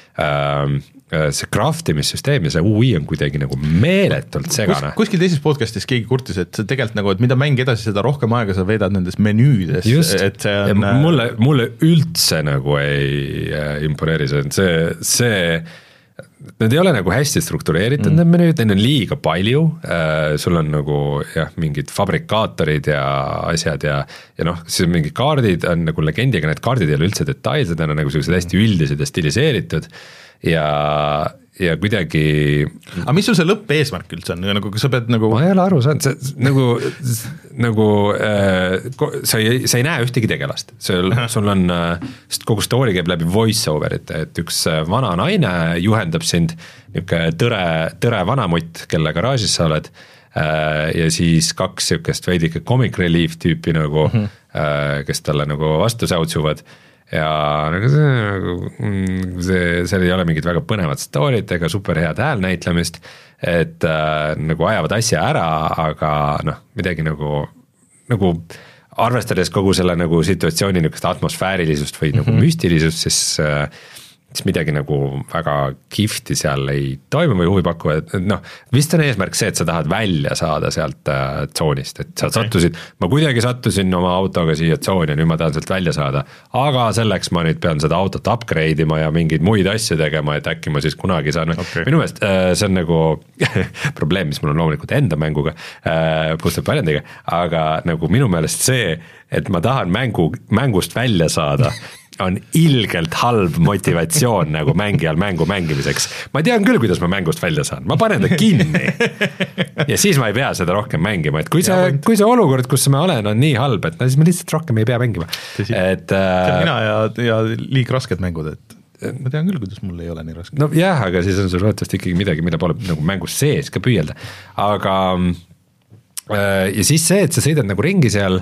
See craftimissüsteem ja see U I on kuidagi nagu meeletult segane. Kus, kuskil teises podcastis keegi kurtis, et tegelikult nagu, et mida mäng edasi, seda rohkem aega sa veedad nendes menüüdes. Just, et see on... ja mulle, mulle üldse nagu ei imponeeri see, see, see need ei ole nagu hästi struktureeritud mm. need menüüd, need on liiga palju, sul on nagu jah, mingid fabrikaatorid ja asjad ja, ja noh, siis mingid kaardid on nagu legendi, aga need kaardid ei ole üldse detailsed, need on nagu sellised hästi üldised ja stiliseeritud ja, ja kuidagi... Aga mis sul see lõppeesmärk üldse on, nagu kas sa pead nagu... Ma ei ole aru saanud, see nagu, nagu äh, sa, ei, sa ei näe ühtegi tegelast, sul, sul on, kogu story käib läbi voice over'it, et üks vana naine juhendab sind, niisugune tõre, tõre vanamutt, kelle garaažis sa oled äh, ja siis kaks niisugust veidike comic relief tüüpi nagu mm, -hmm. äh, kes talle nagu vastu säutsuvad ja nagu see, see, seal ei ole mingit väga põnevat story't ega super head häälnäitlemist, et äh, nagu ajavad asja ära, aga noh, midagi nagu, nagu arvestades kogu selle nagu situatsiooni niisugust atmosfäärilisust või mm -hmm. nagu müstilisust, siis, siis midagi nagu väga kihvti seal ei toimu või huvi pakkuva, et noh, vist on eesmärk see, et sa tahad välja saada sealt äh, tsoonist, et sa okay. sattusid, ma kuidagi sattusin oma autoga siia tsooni ja nüüd ma tahan sealt välja saada, aga selleks ma nüüd pean seda autot upgrade ima ja mingeid muid asju tegema, et äkki ma siis kunagi saan okay., minu meelest äh, see on nagu probleem, mis mul on loomulikult enda mänguga äh,, puhtalt väljendiga, aga nagu minu meelest see, et ma tahan mängu, mängust välja saada on ilgelt halb motivatsioon nagu mängijal mängu mängimiseks. Ma tean küll, kuidas ma mängust välja saan, ma panen ta kinni ja siis ma ei pea seda rohkem mängima, et kui see, kui see olukord, kus ma olen, on nii halb, et no siis ma lihtsalt rohkem ei pea mängima. Et, äh, mina ja, ja liig rasked mängud, et ma tean küll, kuidas mul ei ole nii raske. No jah, aga siis on sul loodetavasti ikkagi midagi, mille poole nagu mängus sees ka püüelda, aga äh, ja siis see, et sa sõidad nagu ringi seal,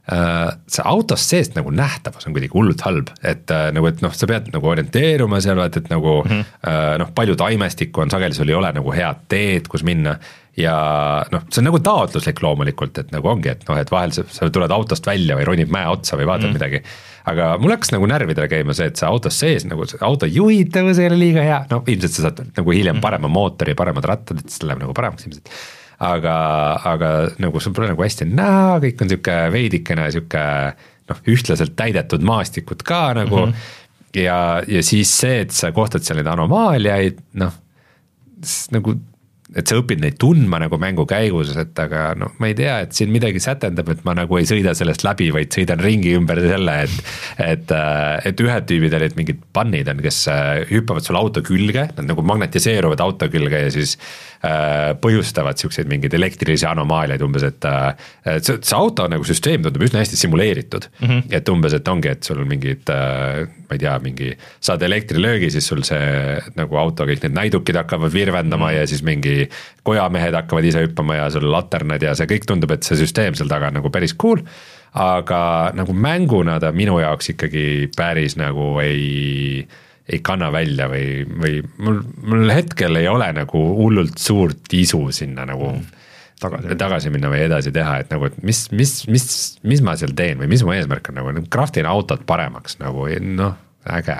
see autost seest nagu nähtavus on kuidagi hullult halb, et nagu, et noh, sa pead nagu orienteeruma seal, et nagu mm -hmm. noh, palju taimestikku on, sageli sul ei ole nagu head teed, kus minna ja noh, see on nagu taotluslik loomulikult, et nagu ongi, et noh, et vahel sa, sa tuled autost välja või ronid mäe otsa või vaatad mm -hmm. midagi, aga mul hakkas nagu närvidele käima see, et see autos sees nagu see auto juhitavus ei ole liiga hea, no ilmselt sa saad nagu hiljem mm -hmm. parema mootori, paremad rattad, et see läheb nagu paremaks ilmselt. aga, aga nagu sul pole nagu hästi näha, kõik on niisugune veidikene niisugune noh, ühtlaselt täidetud maastikud ka nagu mm -hmm. ja, ja siis see, et sa kohtad seal neid anomaaliaid, noh, nagu et sa õpid neid tundma nagu mängu käigus, et aga no ma ei tea, et siin midagi sätendab, et ma nagu ei sõida sellest läbi, vaid sõidan ringi ümber selle, et et, et ühed tüübid olid mingid pannid on, kes hüppavad sul auto külge, nad nagu magnetiseeruvad auto külge ja siis äh, põhjustavad siukseid mingeid elektrilisi anomaaliaid umbes, et, et see, see auto nagu süsteem tundub üsna hästi simuleeritud mm, -hmm. et umbes, et ongi, et sul on mingid äh, ma ei tea, mingi saad elektrilöögi, siis sul see nagu auto, kõik need näidukid hakkavad virvendama mm -hmm. ja siis mingi kojamehed hakkavad ise hüppama ja sul laternad ja see kõik tundub, et see süsteem seal taga on nagu päris cool, aga nagu mänguna ta minu jaoks ikkagi päris nagu ei, ei kanna välja või, või mul, mul hetkel ei ole nagu hullult suurt isu sinna nagu mm. tagasi, tagasi minna või edasi teha, et nagu, et mis, mis, mis, mis ma seal teen või mis mu eesmärk on nagu, craftin autot paremaks nagu, noh, äge,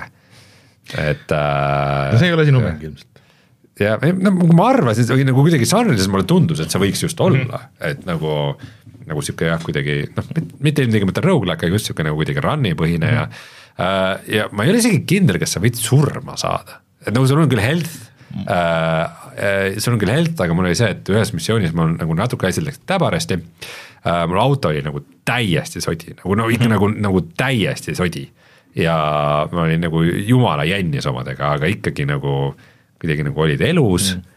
et äh, no see ei ole sinu mäng ilmselt. Ja no, ma arvasin, et nagu kuidagi sarnilises mulle tundus, et see võiks just olla, mm -hmm. et nagu, nagu siuke jah, kuidagi noh, mitte ilmtingimata roguelike, aga just siuke nagu kuidagi run'i põhine mm -hmm. ja, ja ma ei ole isegi kindel, kas sa võid surma saada, et nagu sul on küll health mm, -hmm. äh, sul on küll health, aga mul oli see, et ühes missioonis mul nagu natuke asjad läksid täbarasti, äh, mul auto oli nagu täiesti sodi, nagu no ikka mm -hmm. nagu, nagu täiesti sodi ja ma olin nagu jumala jännis omadega, aga ikkagi nagu kuidagi nagu olid elus mm.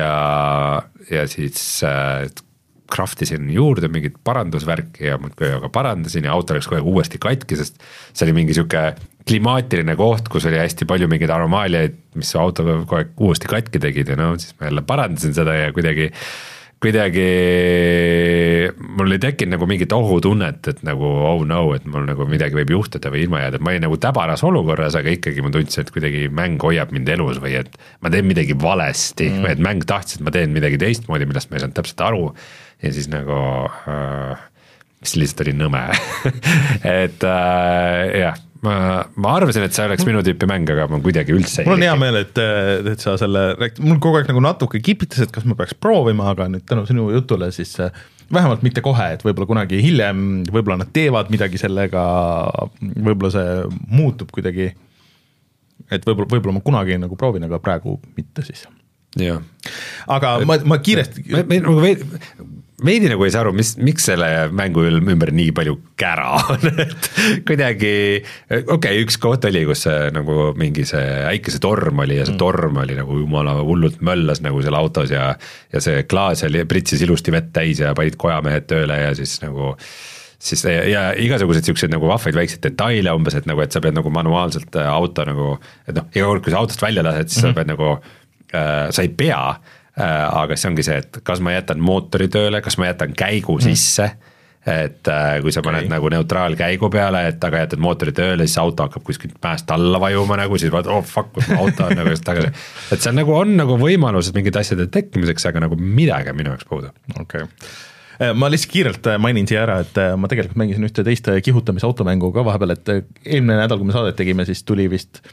ja, ja siis äh, craft isin juurde mingit parandusvärki ja ma parandasin ja auto läks kogu aeg uuesti katki, sest see oli mingi sihuke klimaatiline koht, kus oli hästi palju mingeid anomaaliaid, mis auto kogu aeg uuesti katki tegid ja no siis ma jälle parandasin seda ja kuidagi kuidagi mul ei tekkinud nagu mingit ohutunnet, et nagu oh no, et mul nagu midagi võib juhtuda või ilma jääda, et ma olin nagu täbaras olukorras, aga ikkagi ma tundsin, et kuidagi mäng hoiab mind elus või et ma teen midagi valesti mm. või et mäng tahtis, et ma teen midagi teistmoodi, millest ma ei saanud täpselt aru ja siis nagu äh, mis lihtsalt oli nõme et äh, jah, ma, ma arvasin, et see oleks minu tüüpi mäng, aga ma kuidagi üldse mul on hea meel, et, et sa selle, mul kogu aeg nagu natuke kipitas, et kas ma peaks proovima, aga nüüd tänu sinu jutule siis vähemalt mitte kohe, et võib-olla kunagi hiljem, võib-olla nad teevad midagi sellega, võib-olla see muutub kuidagi, et võib-olla, võib-olla ma kunagi nagu proovin, aga praegu mitte siis. Jah. Aga ma, ma kiiresti me, me, nagu veidi, veidi nagu ei saa aru, mis, miks selle mängu ümber nii palju kära on, et kuidagi okei okay,, üks koht oli, kus see nagu mingi see äikesetorm oli ja see torm oli nagu jumala hullult möllas nagu seal autos ja ja see klaas oli pritsis ilusti vett täis ja panid kojamehed tööle ja siis nagu siis ja, ja igasugused siuksed nagu vahvaid väikseid detaile umbes, et nagu, et sa pead nagu manuaalselt auto nagu, et noh, iga kord, kui sa autost välja lased, siis mm-hmm. sa pead nagu äh, sa ei pea äh,, aga see ongi see, et kas ma jätan mootori tööle, kas ma jätan käigu mm-hmm. sisse, et äh, kui sa paned okay. nagu neutraalkäigu peale, et aga jätad mootori tööle, siis auto hakkab kuskilt mäest alla vajuma nagu, siis vaatad, oh fuck, kus mu auto on nagu tagasi. Et see on nagu, on nagu võimalused mingid asjade tekkimiseks, aga nagu midagi on minu jaoks puudu. Okei okay. Ma lihtsalt kiirelt mainin siia ära, et ma tegelikult mängisin ühte teist kihutamise automängu ka vahepeal, et eelmine nädal, kui me saadet tegime, siis tuli vist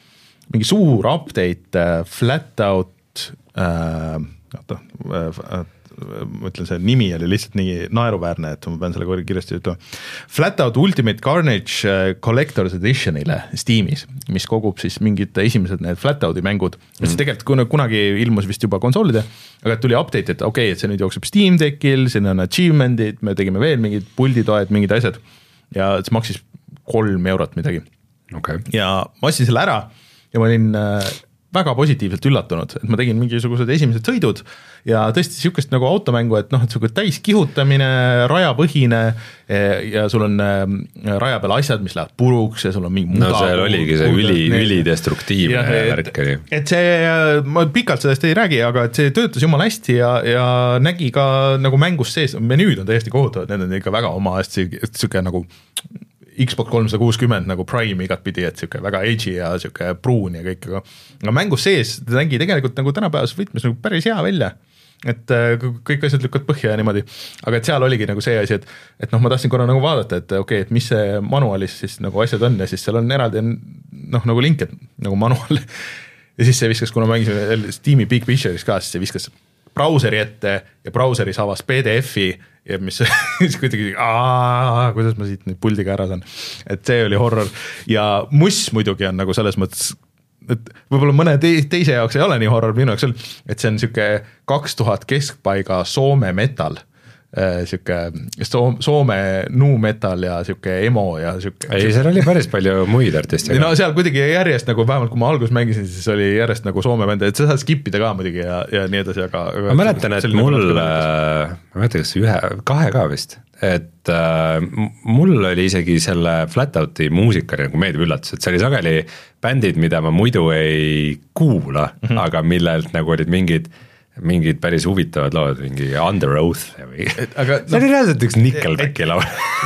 mingi suur update äh, Flatout äh,, oota äh,, ma ütlen, see nimi oli lihtsalt nii naeruväärne, et ma pean selle korra kiiresti ütlema. Flatout Ultimate Carnage Collector's Editionile Steamis, mis kogub siis mingid esimesed need Flatouti mängud. Mm. See tegelikult kunagi ilmus vist juba konsoolide, aga tuli update, et okei, okay, et see nüüd jookseb Steam Deckil, siin on achievement'id, me tegime veel mingid pulditoed, mingid asjad ja see maksis kolm eurot midagi. Okay. Ja ma ostsin selle ära ja ma olin väga positiivselt üllatunud, et ma tegin mingisugused esimesed sõidud ja tõesti niisugust nagu automängu, et noh, et niisugune täis kihutamine, rajapõhine ja sul on raja peal asjad, mis lähevad puruks ja sul on mingi no seal oligi see üli, ülidestruktiivne värk oli. Et see, ma pikalt sellest ei räägi, aga et see töötas jumala hästi ja, ja nägi ka nagu mängus sees, menüüd on täiesti kohutavad, need on ikka väga oma hästi, niisugune nagu Xbox kolmsada kuuskümmend nagu Prime igat pidi, et siuke väga edgy ja siuke pruun ja kõik, aga, aga mängus sees ta nägi tegelikult nagu tänapäevases võtmes nagu päris hea välja, et kõik asjad lükkad põhja ja niimoodi, aga et seal oligi nagu see asi, et, et noh, ma tahtsin korra nagu vaadata, et okei okay,, et mis see manualis siis nagu asjad on ja siis seal on eraldi noh, nagu link, et nagu manual ja siis see viskas, kuna mängisime Steam'i Big Picture'is ka, siis see viskas brauseri ette ja brauseris avas P D F-i ja mis siis kuidagi, aaa, kuidas ma siit nüüd puldiga ära saan. Et see oli horror ja muss muidugi on nagu selles mõttes, et võib-olla mõne teise jaoks ei ole nii horror, minu jaoks on, et see on siuke kaks tuhat keskpaiga Soome metal, siuke Soome nu metal ja siuke emo ja siuke. Ei, seal oli päris palju muid artiste. No seal kuidagi järjest nagu, vähemalt kui ma alguses mängisin, siis oli järjest nagu Soome bändi, et sa saad skipida ka muidugi ja, ja nii edasi, aga ma mäletan, et mul, ma mäletan, kas ühe, kahe ka vist, et äh, mul oli isegi selle Flatouti muusika nagu meeldib üllatus, et see oli sageli bändid, mida ma muidu ei kuula, mm -hmm. aga millelt nagu olid mingid mingid päris huvitavad lood, mingi Under Oath või... aga, see no, oli reaalselt üks Nickelbacki laul.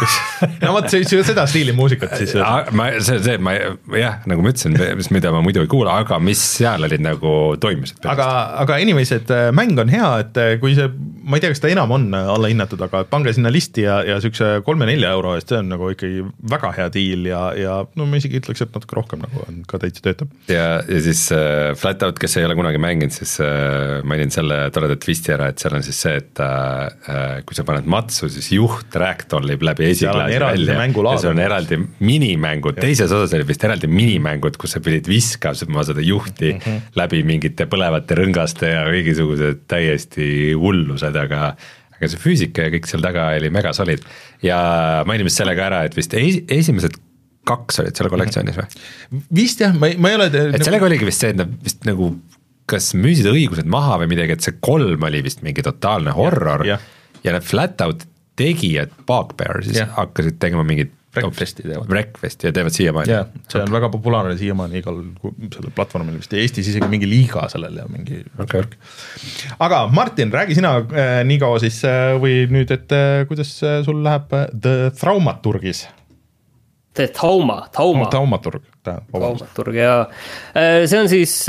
No vot, see seda stiili muusikat siis. Ma, see, see, ma jah, nagu ma ütlesin, mida ma muidu ei kuula, aga mis seal olid nagu toimisid. Aga, aga anyways, et mäng on hea, et kui see, ma ei tea, kas ta enam on alla hinnatud, aga pange sinna listi ja, ja sükse kolme-nelja euro eest, see on nagu ikkagi väga hea deal ja, ja no ma isegi ütleks, et natuke rohkem nagu on ka täitsa töötab. Ja, ja siis uh, Flatout, kes ei ole kunagi mänginud, siis uh, mainin selle toreda twisti ära, et seal on siis see, et uh, kui sa paned matsu, siis juht ragdollib läbi esiklaasi välja ja see on eraldi minimängud, teises osas oli vist eraldi minimängud, kus sa pidid viskama seda juhti mm -hmm. läbi mingite põlevate rõngaste ja mingisugused täiesti hullused, aga aga see füüsika ja kõik seal taga oli mega solid ja mainime sellega ära, et vist esimesed kaks olid selle kollektsioonis või? Vist jah, ma ei, ma ei ole et nagu... sellega oligi vist see, et nad vist nagu kas müüsid õigused maha või midagi, et see kolm oli vist mingi totaalne horror ja, ja. ja need Flatout tegijad Bugbear siis ja. hakkasid tegema mingid Breakfasti teevad. Breakfast ja teevad siiamaani. Ja, see on okay. väga populaarne siiamaani igal selle platvormil vist ja Eestis isegi mingi liiga sellel ja mingi okay. Aga Martin, räägi sina äh, nii kaua siis äh, või nüüd, et äh, kuidas äh, sul läheb äh, The Thaumaturgis? The Thauma, Thauma. Thaumaturg. Thaumaturg ja see on siis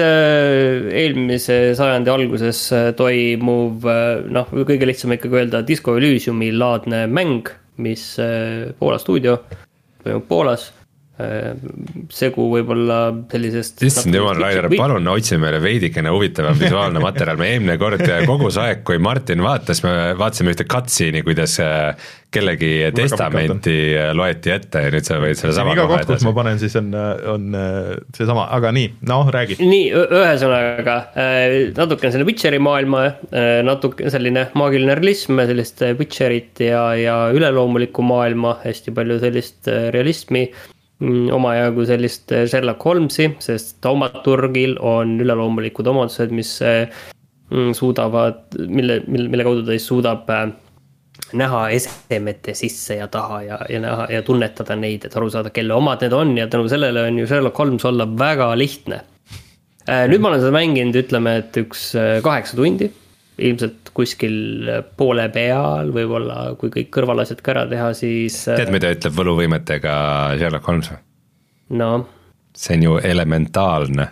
eelmise sajandi alguses toimuv, noh, kõige lihtsam ikkagi öelda Disco Elysiumi laadne mäng, mis Poola stuudio toimub Poolas. Segu võib-olla sellisest Issand jumal, Rainer, palun otsi meile veidikene huvitavam visuaalne materjal. Me eelmine kord kogu see aeg, kui Martin vaatas, me vaatasime ühte cutscene'i, kuidas kellegi testamenti loeti ette ja nüüd sa võid selle sama iga koht, kus ma panen, siis on, on see sama, aga nii, noh, räägi. Nii, ühesõnaga, natuke selle Witcheri maailma, natuke selline maagiline realism, sellist Witcherit ja, ja üleloomulikku maailma, hästi palju sellist realismi, omajagu sellist Sherlock Holmesi, sest Thaumaturgil on üleloomulikud omadused, mis suudavad, mille, mille, mille kaudu ta siis suudab näha esemete sisse ja taha ja, ja, näha, ja tunnetada neid, et aru saada, kelle omad need on ja tänu sellele on ju Sherlock Holmes olla väga lihtne. Nüüd ma olen seda mänginud, ütleme, et üks kaheksa tundi, ilmselt kuskil poole peal, võib-olla kui kõik kõrvalased ka ära teha, siis... Tead, mida ütleb võluvõimetega Sherlock Holmes või? No? See on ju elementaalne.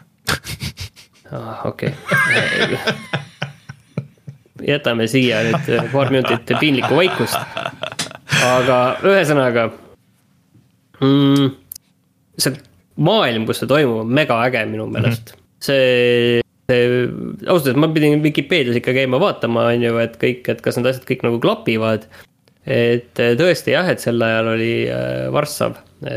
Ah, okei. Okay. Jätame siia nüüd paar minutit piinlikku vaikust. Aga ühesõnaga, mm, see maailm, kus see toimub, on mega äge minu meelest mm. -hmm. see, see, ausalt, ma pidin Wikipedias ikka käima vaatama, on ju, et kõik, et kas need asjad kõik nagu klapivad. Et tõesti jah, et sel ajal oli Varssav,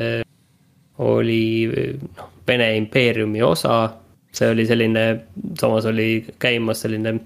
oli noh, Vene impeeriumi osa, see oli selline, samas oli käimas selline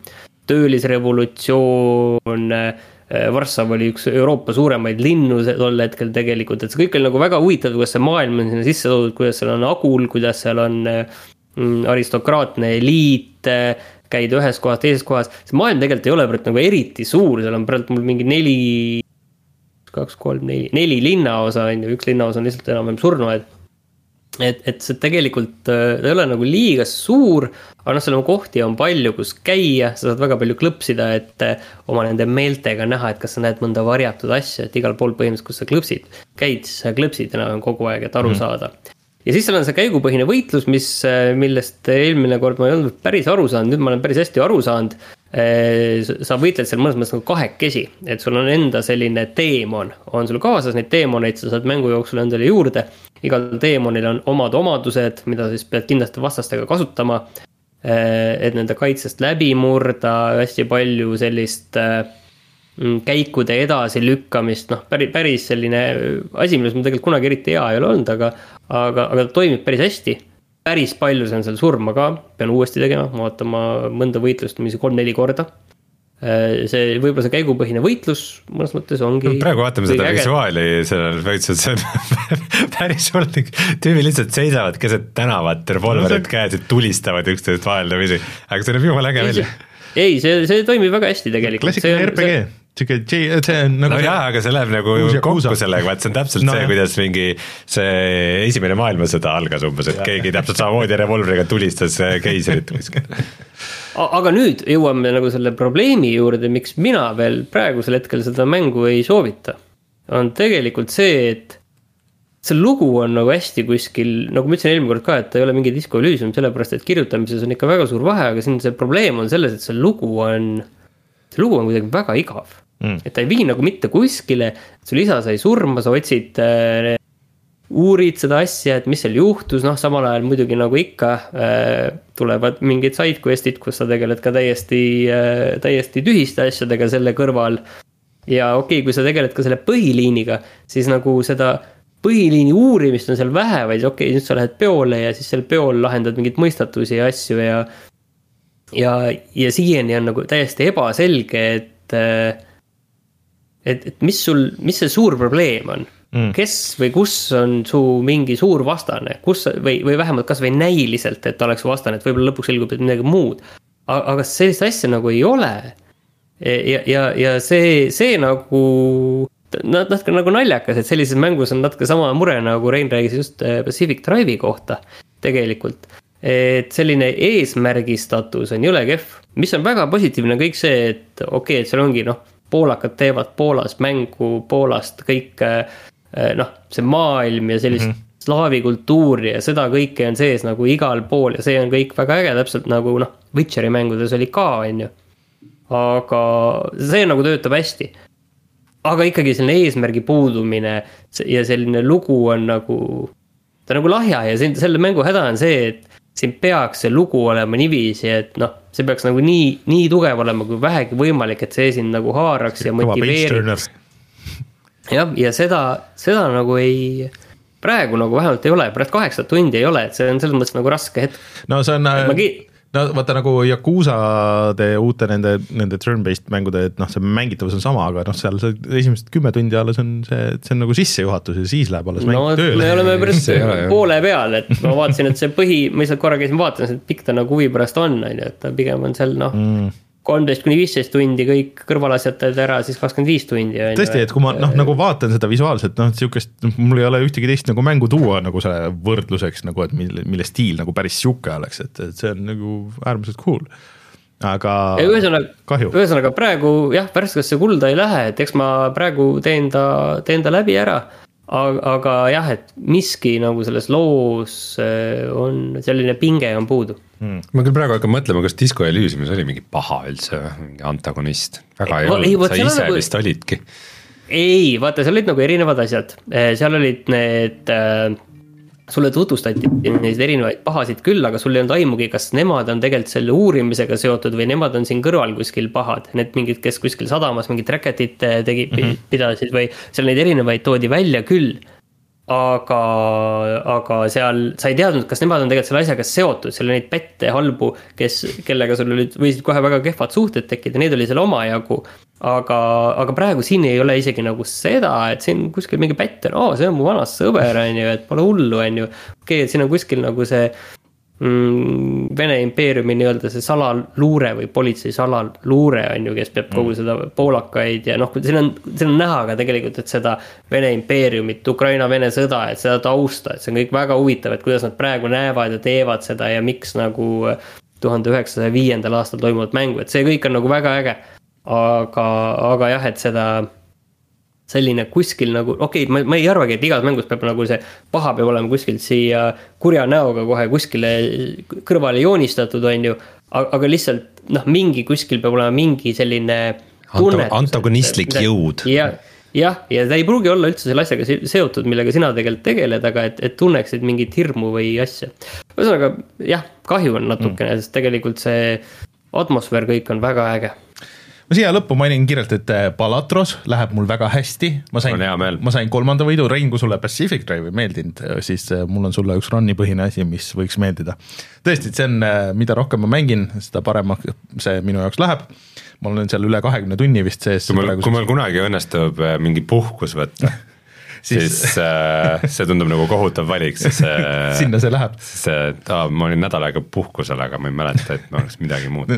töölisrevolutsioon, Varssav oli üks Euroopa suuremaid linnu tol hetkel tegelikult, et see kõik oli nagu väga huvitav, kuidas see maailm on sinna sisse toodud, kuidas seal on agul, kuidas seal on aristokraatne eliit, käid ühes kohas, teises kohas, see maailm tegelikult ei ole praegu nagu eriti suur, seal on praegu mul mingi neli, kaks, kolm, neli, neli linnaosa, üks linnaosa on lihtsalt enam-vähem surnuaed. Et, et see tegelikult ta ei ole nagu liiga suur, aga noh, seal on kohti on palju, kus käia, sa saad väga palju klõpsida, et oma nende meeltega näha, et kas sa näed mõnda varjatud asja, et igal pool põhimõtteliselt, kus sa klõpsid, käid, siis sa klõpsid enam kogu aeg, et aru mm. saada. Ja siis seal on see käigupõhine võitlus, mis, millest eelmine kord ma ei olnud päris aru saanud, nüüd ma olen päris hästi aru saanud. Sa võitled seal mõnes mõttes nagu kahekesi, et sul on enda selline teemon, on sul kaasas neid teemoneid, sa saad mängu jooksul endale juurde, igal teemonil on omad omadused, mida siis pead kindlasti vastastega kasutama, et nende kaitsest läbi murda, hästi palju sellist käikude edasi lükkamist, noh päris, päris selline asi, milles ma tegelikult kunagi eriti hea ei ole olnud, aga, aga, aga ta toimib päris hästi. Päris palju see on seal surma ka, pean uuesti tegema, ma vaatama mõnda võitlust mingi kolm-neli korda. See võib-olla see käigupõhine võitlus mõnes mõttes ongi praegu vaatame seda äge. Visuaali sellel võitlused, see on päris olnud, tüübi lihtsalt seisavad keset tänavat, revolverid no, käes, et tulistavad üksteist vaheldamisi, aga see on jumala äge välja. Ei, see, see toimib väga hästi tegelikult. Klassikaline R P G. See, see on nagu no jaa, aga see läheb nagu kokku sellega, et see on täpselt no, see, kuidas mingi see esimene maailmasõda algas umbes, et keegi täpselt samamoodi revolveriga tulistas keiserit. Aga nüüd jõuame nagu selle probleemi juurde, miks mina veel praegusel hetkel seda mängu ei soovita. On tegelikult see, et see lugu on nagu hästi kuskil, nagu ma ütlesin eelmine kord ka, et ta ei ole mingi Disco Elysium, sellepärast, et kirjutamises on ikka väga suur vahe, aga siin see probleem on selles, et see lugu on, see lugu on kuidagi väga igav. Mm. Et ta ei vii nagu mitte kuskile, sul isa sai surma, sa otsid, äh, uurid seda asja, et mis seal juhtus, noh samal ajal muidugi nagu ikka äh, tulevad mingid sidequestid, kus sa tegeled ka täiesti, äh, täiesti tühiste asjadega selle kõrval ja okei okay,, kui sa tegeled ka selle põhiliiniga, siis nagu seda põhiliini uurimist on seal vähe, vaid okei okay,, nüüd sa lähed peole ja siis seal peol lahendad mingid mõistatusi ja asju ja ja, ja siiani on nagu täiesti ebaselge, et äh, Et, et mis sul, mis see suur probleem on? Mm. Kes või kus on su mingi suur vastane? Kus, või, või vähemalt kas või näiliselt, et oleks vastane, et võib-olla lõpuks selgub, et midagi muud. Aga sellist asja nagu ei ole. Ja, ja, ja see, see nagu, natuke nagu naljakas, et sellises mängus on natuke sama mure, nagu Rein räägis just Pacific Drive'i kohta tegelikult. Et selline eesmärgistatus on jõle kehv. Mis on väga positiivne kõik see, et okei, okay, et seal ongi noh, poolakad teevad Poolas mängu, Poolast kõik, noh, see maailm ja sellist mm-hmm. slaavi kultuuri ja seda kõike on sees nagu igal pool ja see on kõik väga äge, täpselt nagu noh, Witcheri mängudes oli ka, on ju. Aga see nagu töötab hästi. Aga ikkagi selline eesmärgi puudumine ja selline lugu on nagu, ta nagu lahja ja selle mängu häda on see, et siin peaks see lugu olema niiviisi, et noh, see peaks nagu nii, nii tugev olema kui vähegi võimalik, et see siin nagu haaraks ja motiveeriks. Ja, ja seda, seda nagu ei, praegu nagu vähemalt ei ole, praegu kaheksa tundi ei ole, et see on selles mõttes nagu raske hetk. No see on, no vaata nagu Yakuzade uute nende, nende turn-based mängude, et noh, see mängitavus on sama, aga noh, seal see esimesed kümme tundi alles on see, see on nagu sissejuhatus ja siis läheb alles mäng no, tööle. Me oleme pärast poole peal, et ma vaatasin, et see põhi, ma lihtsalt korra käisin vaatasin, et pikk ta nagu huvi pärast on, et ta pigem on seal noh, mm. kolmteist kuni viisteist tundi kõik kõrvalasjatad ära, siis kakskümmend viis tundi. Tõesti, et kui ma noh, nagu vaatan seda visuaalselt, noh, siukest, mul ei ole ühtegi teist nagu mängu tuua nagu selle võrdluseks, nagu, et mille, mille stiil nagu päris siuke oleks, et, et see on nagu äärmiselt cool. Aga ühesõnaga, kahju. Ühesõnaga praegu jah, värskasse kulda ei lähe, et eks ma praegu teen ta, teen ta läbi ära, aga, aga jah, et miski nagu selles loos on, selline pinge on puudu. Hmm. Ma küll praegu hakkan mõtlema, kas Disco Elysiumis oli mingi paha üldse, mingi antagonist. Väga ei, ei olnud, sa ise nagu vist olidki. Ei, vaata, seal olid nagu erinevad asjad. Seal olid need sulle tutvustati neid erinevaid pahasid küll, aga sul ei olnud aimugi, kas nemad on tegelikult selle uurimisega seotud või nemad on siin kõrval kuskil pahad. Need mingid, kes kuskil sadamas mingit räketit tegi, mm-hmm. pidasid või seal neid erinevaid toodi välja küll. Aga, aga seal sa ei teadnud, kas nemad on tegelikult selle asjaga seotud, seal oli neid pätte halbu, kes, kellega sul olid, võisid kohe väga kehvad suhted tekkida, need oli seal omajagu, aga, aga praegu siin ei ole isegi nagu seda, et siin kuskil mingi pätt on, oo, see on mu vanas sõber, on ju, et pole hullu, on ju, okei, et siin on kuskil nagu see mm, Vene impeeriumi nii-öelda see salaluure või politsei salaluure on ju, kes peab kogu seda poolakaid ja noh, siin on, siin on näha ka tegelikult, et seda Vene impeeriumit, Ukraina-Vene sõda, et seda tausta, et see on kõik väga huvitav, et kuidas nad praegu näevad ja teevad seda ja miks nagu tuhande üheksasaja viiendal aastal toimunud mängu, et see kõik on nagu väga äge, aga, aga jah, et seda selline kuskil nagu, okei okay,, ma, ma ei arvagi, et igas mängus peab nagu see paha peab olema kuskil siia kurja näoga kohe kuskile kõrvale joonistatud, on ju, aga lihtsalt noh, mingi kuskil peab olema mingi selline tunnetus. Antagonistlik et, jõud. Ja, jah, ja ta ei pruugi olla üldse selle asjaga seotud, millega sina tegelikult tegeled, aga et, et tunneksid mingit hirmu või asja. Ühesõnaga, jah, kahju on natukene, mm. sest tegelikult see atmosfäär kõik on väga äge. Ma siia lõppu mainin kirjalt, et Balatros läheb mul väga hästi, ma sain, ma sain kolmanda võidu, Rein, kui sulle Pacific Drive ei meeldinud, siis mul on sulle üks run'i põhine asi, mis võiks meeldida. Tõesti, see on, mida rohkem ma mängin, seda parema see minu jaoks läheb, ma olen seal üle kahekümne tunni vist sees. Kui meil, kui meil kunagi õnnestub mingi puhkus võtta, siis, siis äh, see tundub nagu kohutav valik, siis äh, sinna see läheb. See, ta, ma olin nädal aega puhkusel, aga ma ei mäleta, et ma oleks midagi muud.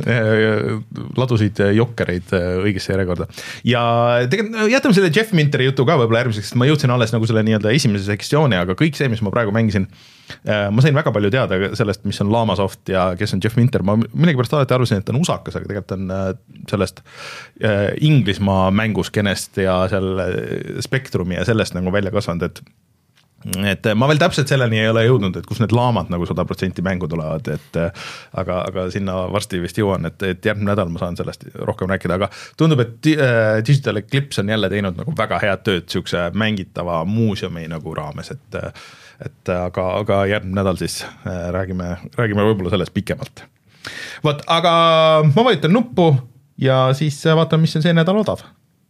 Ladusid jokkereid õigesse järjekorda. Ja tegelikult jätame selle Jeff Minteri jutu ka võib-olla järgmiseks, ma jõudsin alles nagu selle nii-öelda esimese sektsiooni, aga kõik see, mis ma praegu mängisin, ma sain väga palju teada sellest, mis on Lamasoft ja kes on Jeff Minter, ma millegipärast alati arvasin, et ta on usakas, aga tegelikult on sellest Inglismaa mänguskenest ja seal spektrumi ja sellest nagu välja kasvanud, et et ma veel täpselt selleni ei ole jõudnud, et kus need laamad nagu sada protsenti mängu tulevad, et aga, aga sinna varsti vist jõuan, et, et järgmine nädal ma saan sellest rohkem rääkida, aga tundub, et Digital Eclipse on jälle teinud nagu väga head tööd siukse mängitava muuseumi nagu raames, et et aga, aga järgmine nädal siis räägime, räägime võib-olla sellest pikemalt. Vot, aga ma vajutan nuppu ja siis vaatame, mis on see nädal odav.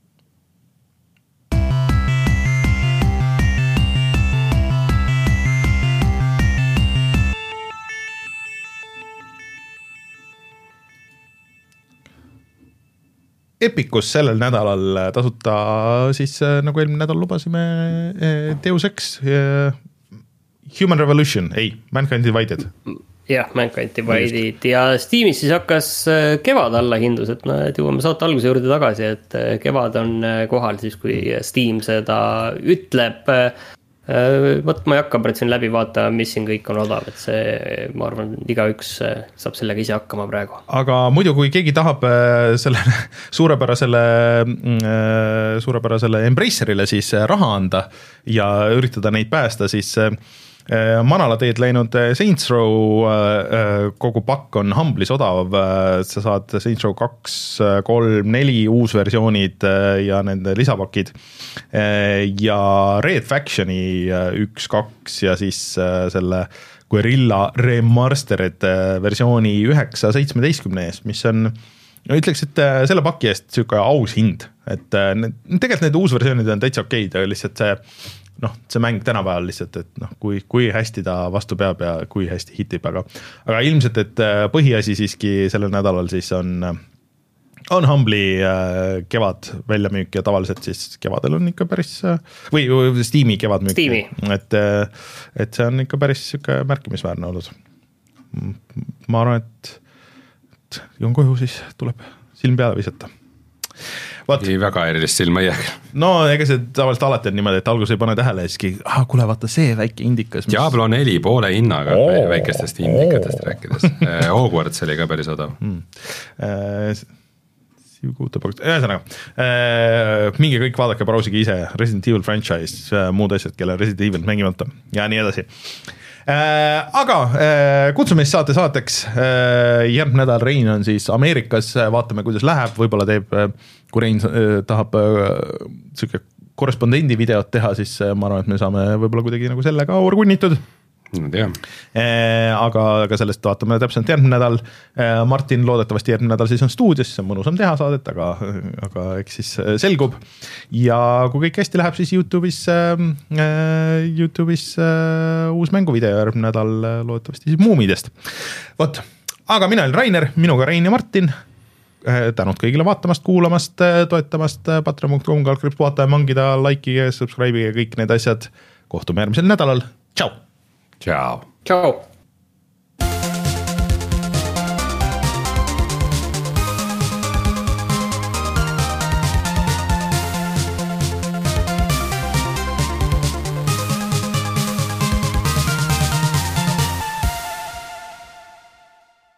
Epicus sellel nädalal tasuta siis nagu eelmine nädal lubasime Deus Ex Human Revolution, ei, Mankind Divided. Jah, Mankind Divided ja Steamis siis hakkas kevad alla hindus, et no, et jõuame saate alguse juurde tagasi, et kevad on kohal siis, kui Steam seda ütleb. Võt ma ei hakka praegu siin läbi vaata, mis siin kõik on odav, et see, ma arvan, igaüks saab sellega ise hakkama praegu. Aga muidu, kui keegi tahab selle suurepärasele, suurepärasele Embracerile siis raha anda ja üritada neid päästa, siis manala teed läinud Saints Row kogu pakk on Humble'is odav, sa saad Saints Row kaks, kolm, neli uusversioonid ja nende lisapakid ja Red Factioni üks, kaks ja siis selle Guerrilla Remastered versiooni üheksa seitsmeteistkümne eest, mis on, no ütleks, et selle paki eest süuke aus hind, et tegelikult need uusversioonid on täitsa okeid, aga lihtsalt see noh, see mäng tänapäeval lihtsalt, et noh, kui, kui hästi ta vastu peab ja kui hästi hitib, aga, aga ilmselt, et põhiasi siiski sellel nädalal siis on, on Humble'i kevad väljamüük ja tavaliselt siis kevadel on ikka päris, või Steam'i kevadmüük, Steam'i. Et, et see on ikka päris siuke märkimisväärne olnud. Ma arvan, et, et joon koju siis tuleb silm peale visata. Vaat. Ei väga erilist silma ei jääga. No ega see tavaliselt alati on niimoodi, et algus ei pane tähele ja siis ah, kuule vaata see väike indikas mis... Diablo neli poole hinnaga oh, väikestest indikatest oh. rääkides Hogwarts oli ka päris odav hmm. ühesõnaga äh, minge kõik vaadake brausige ise Resident Evil franchise, muud asjad, kelle Resident Evil mängimata ja nii edasi äh, aga äh, kutsume siis saate saateks äh, järgmine nädal Rein on siis Ameerikas, vaatame kuidas läheb, võib-olla teeb äh, kui Rein äh, tahab äh, korrespondendi videot teha, siis äh, ma arvan, et me saame võib-olla kuidagi nagu sellega orgunnitud no tea. Aga, aga sellest vaatame täpselt järgmine nädal. Martin loodetavasti järgmine nädal siis on stuudios, siis on mõnusam teha saadet, aga, aga eks siis selgub. Ja kui kõik hästi läheb, siis YouTube'is, YouTube'is uus mänguvideo järgmine nädal loodetavasti siis Muumidest. Vot, aga mina olen Rainer, minuga Rein ja Martin. Tänud kõigile vaatamast, kuulamast, toetamast, patreon punkt com kaldkriips vaataja, mangida, likeige, subscribe'ige, kõik need asjad. Kohtume järgmisel nädalal. Tšau! Ciao! Ciao!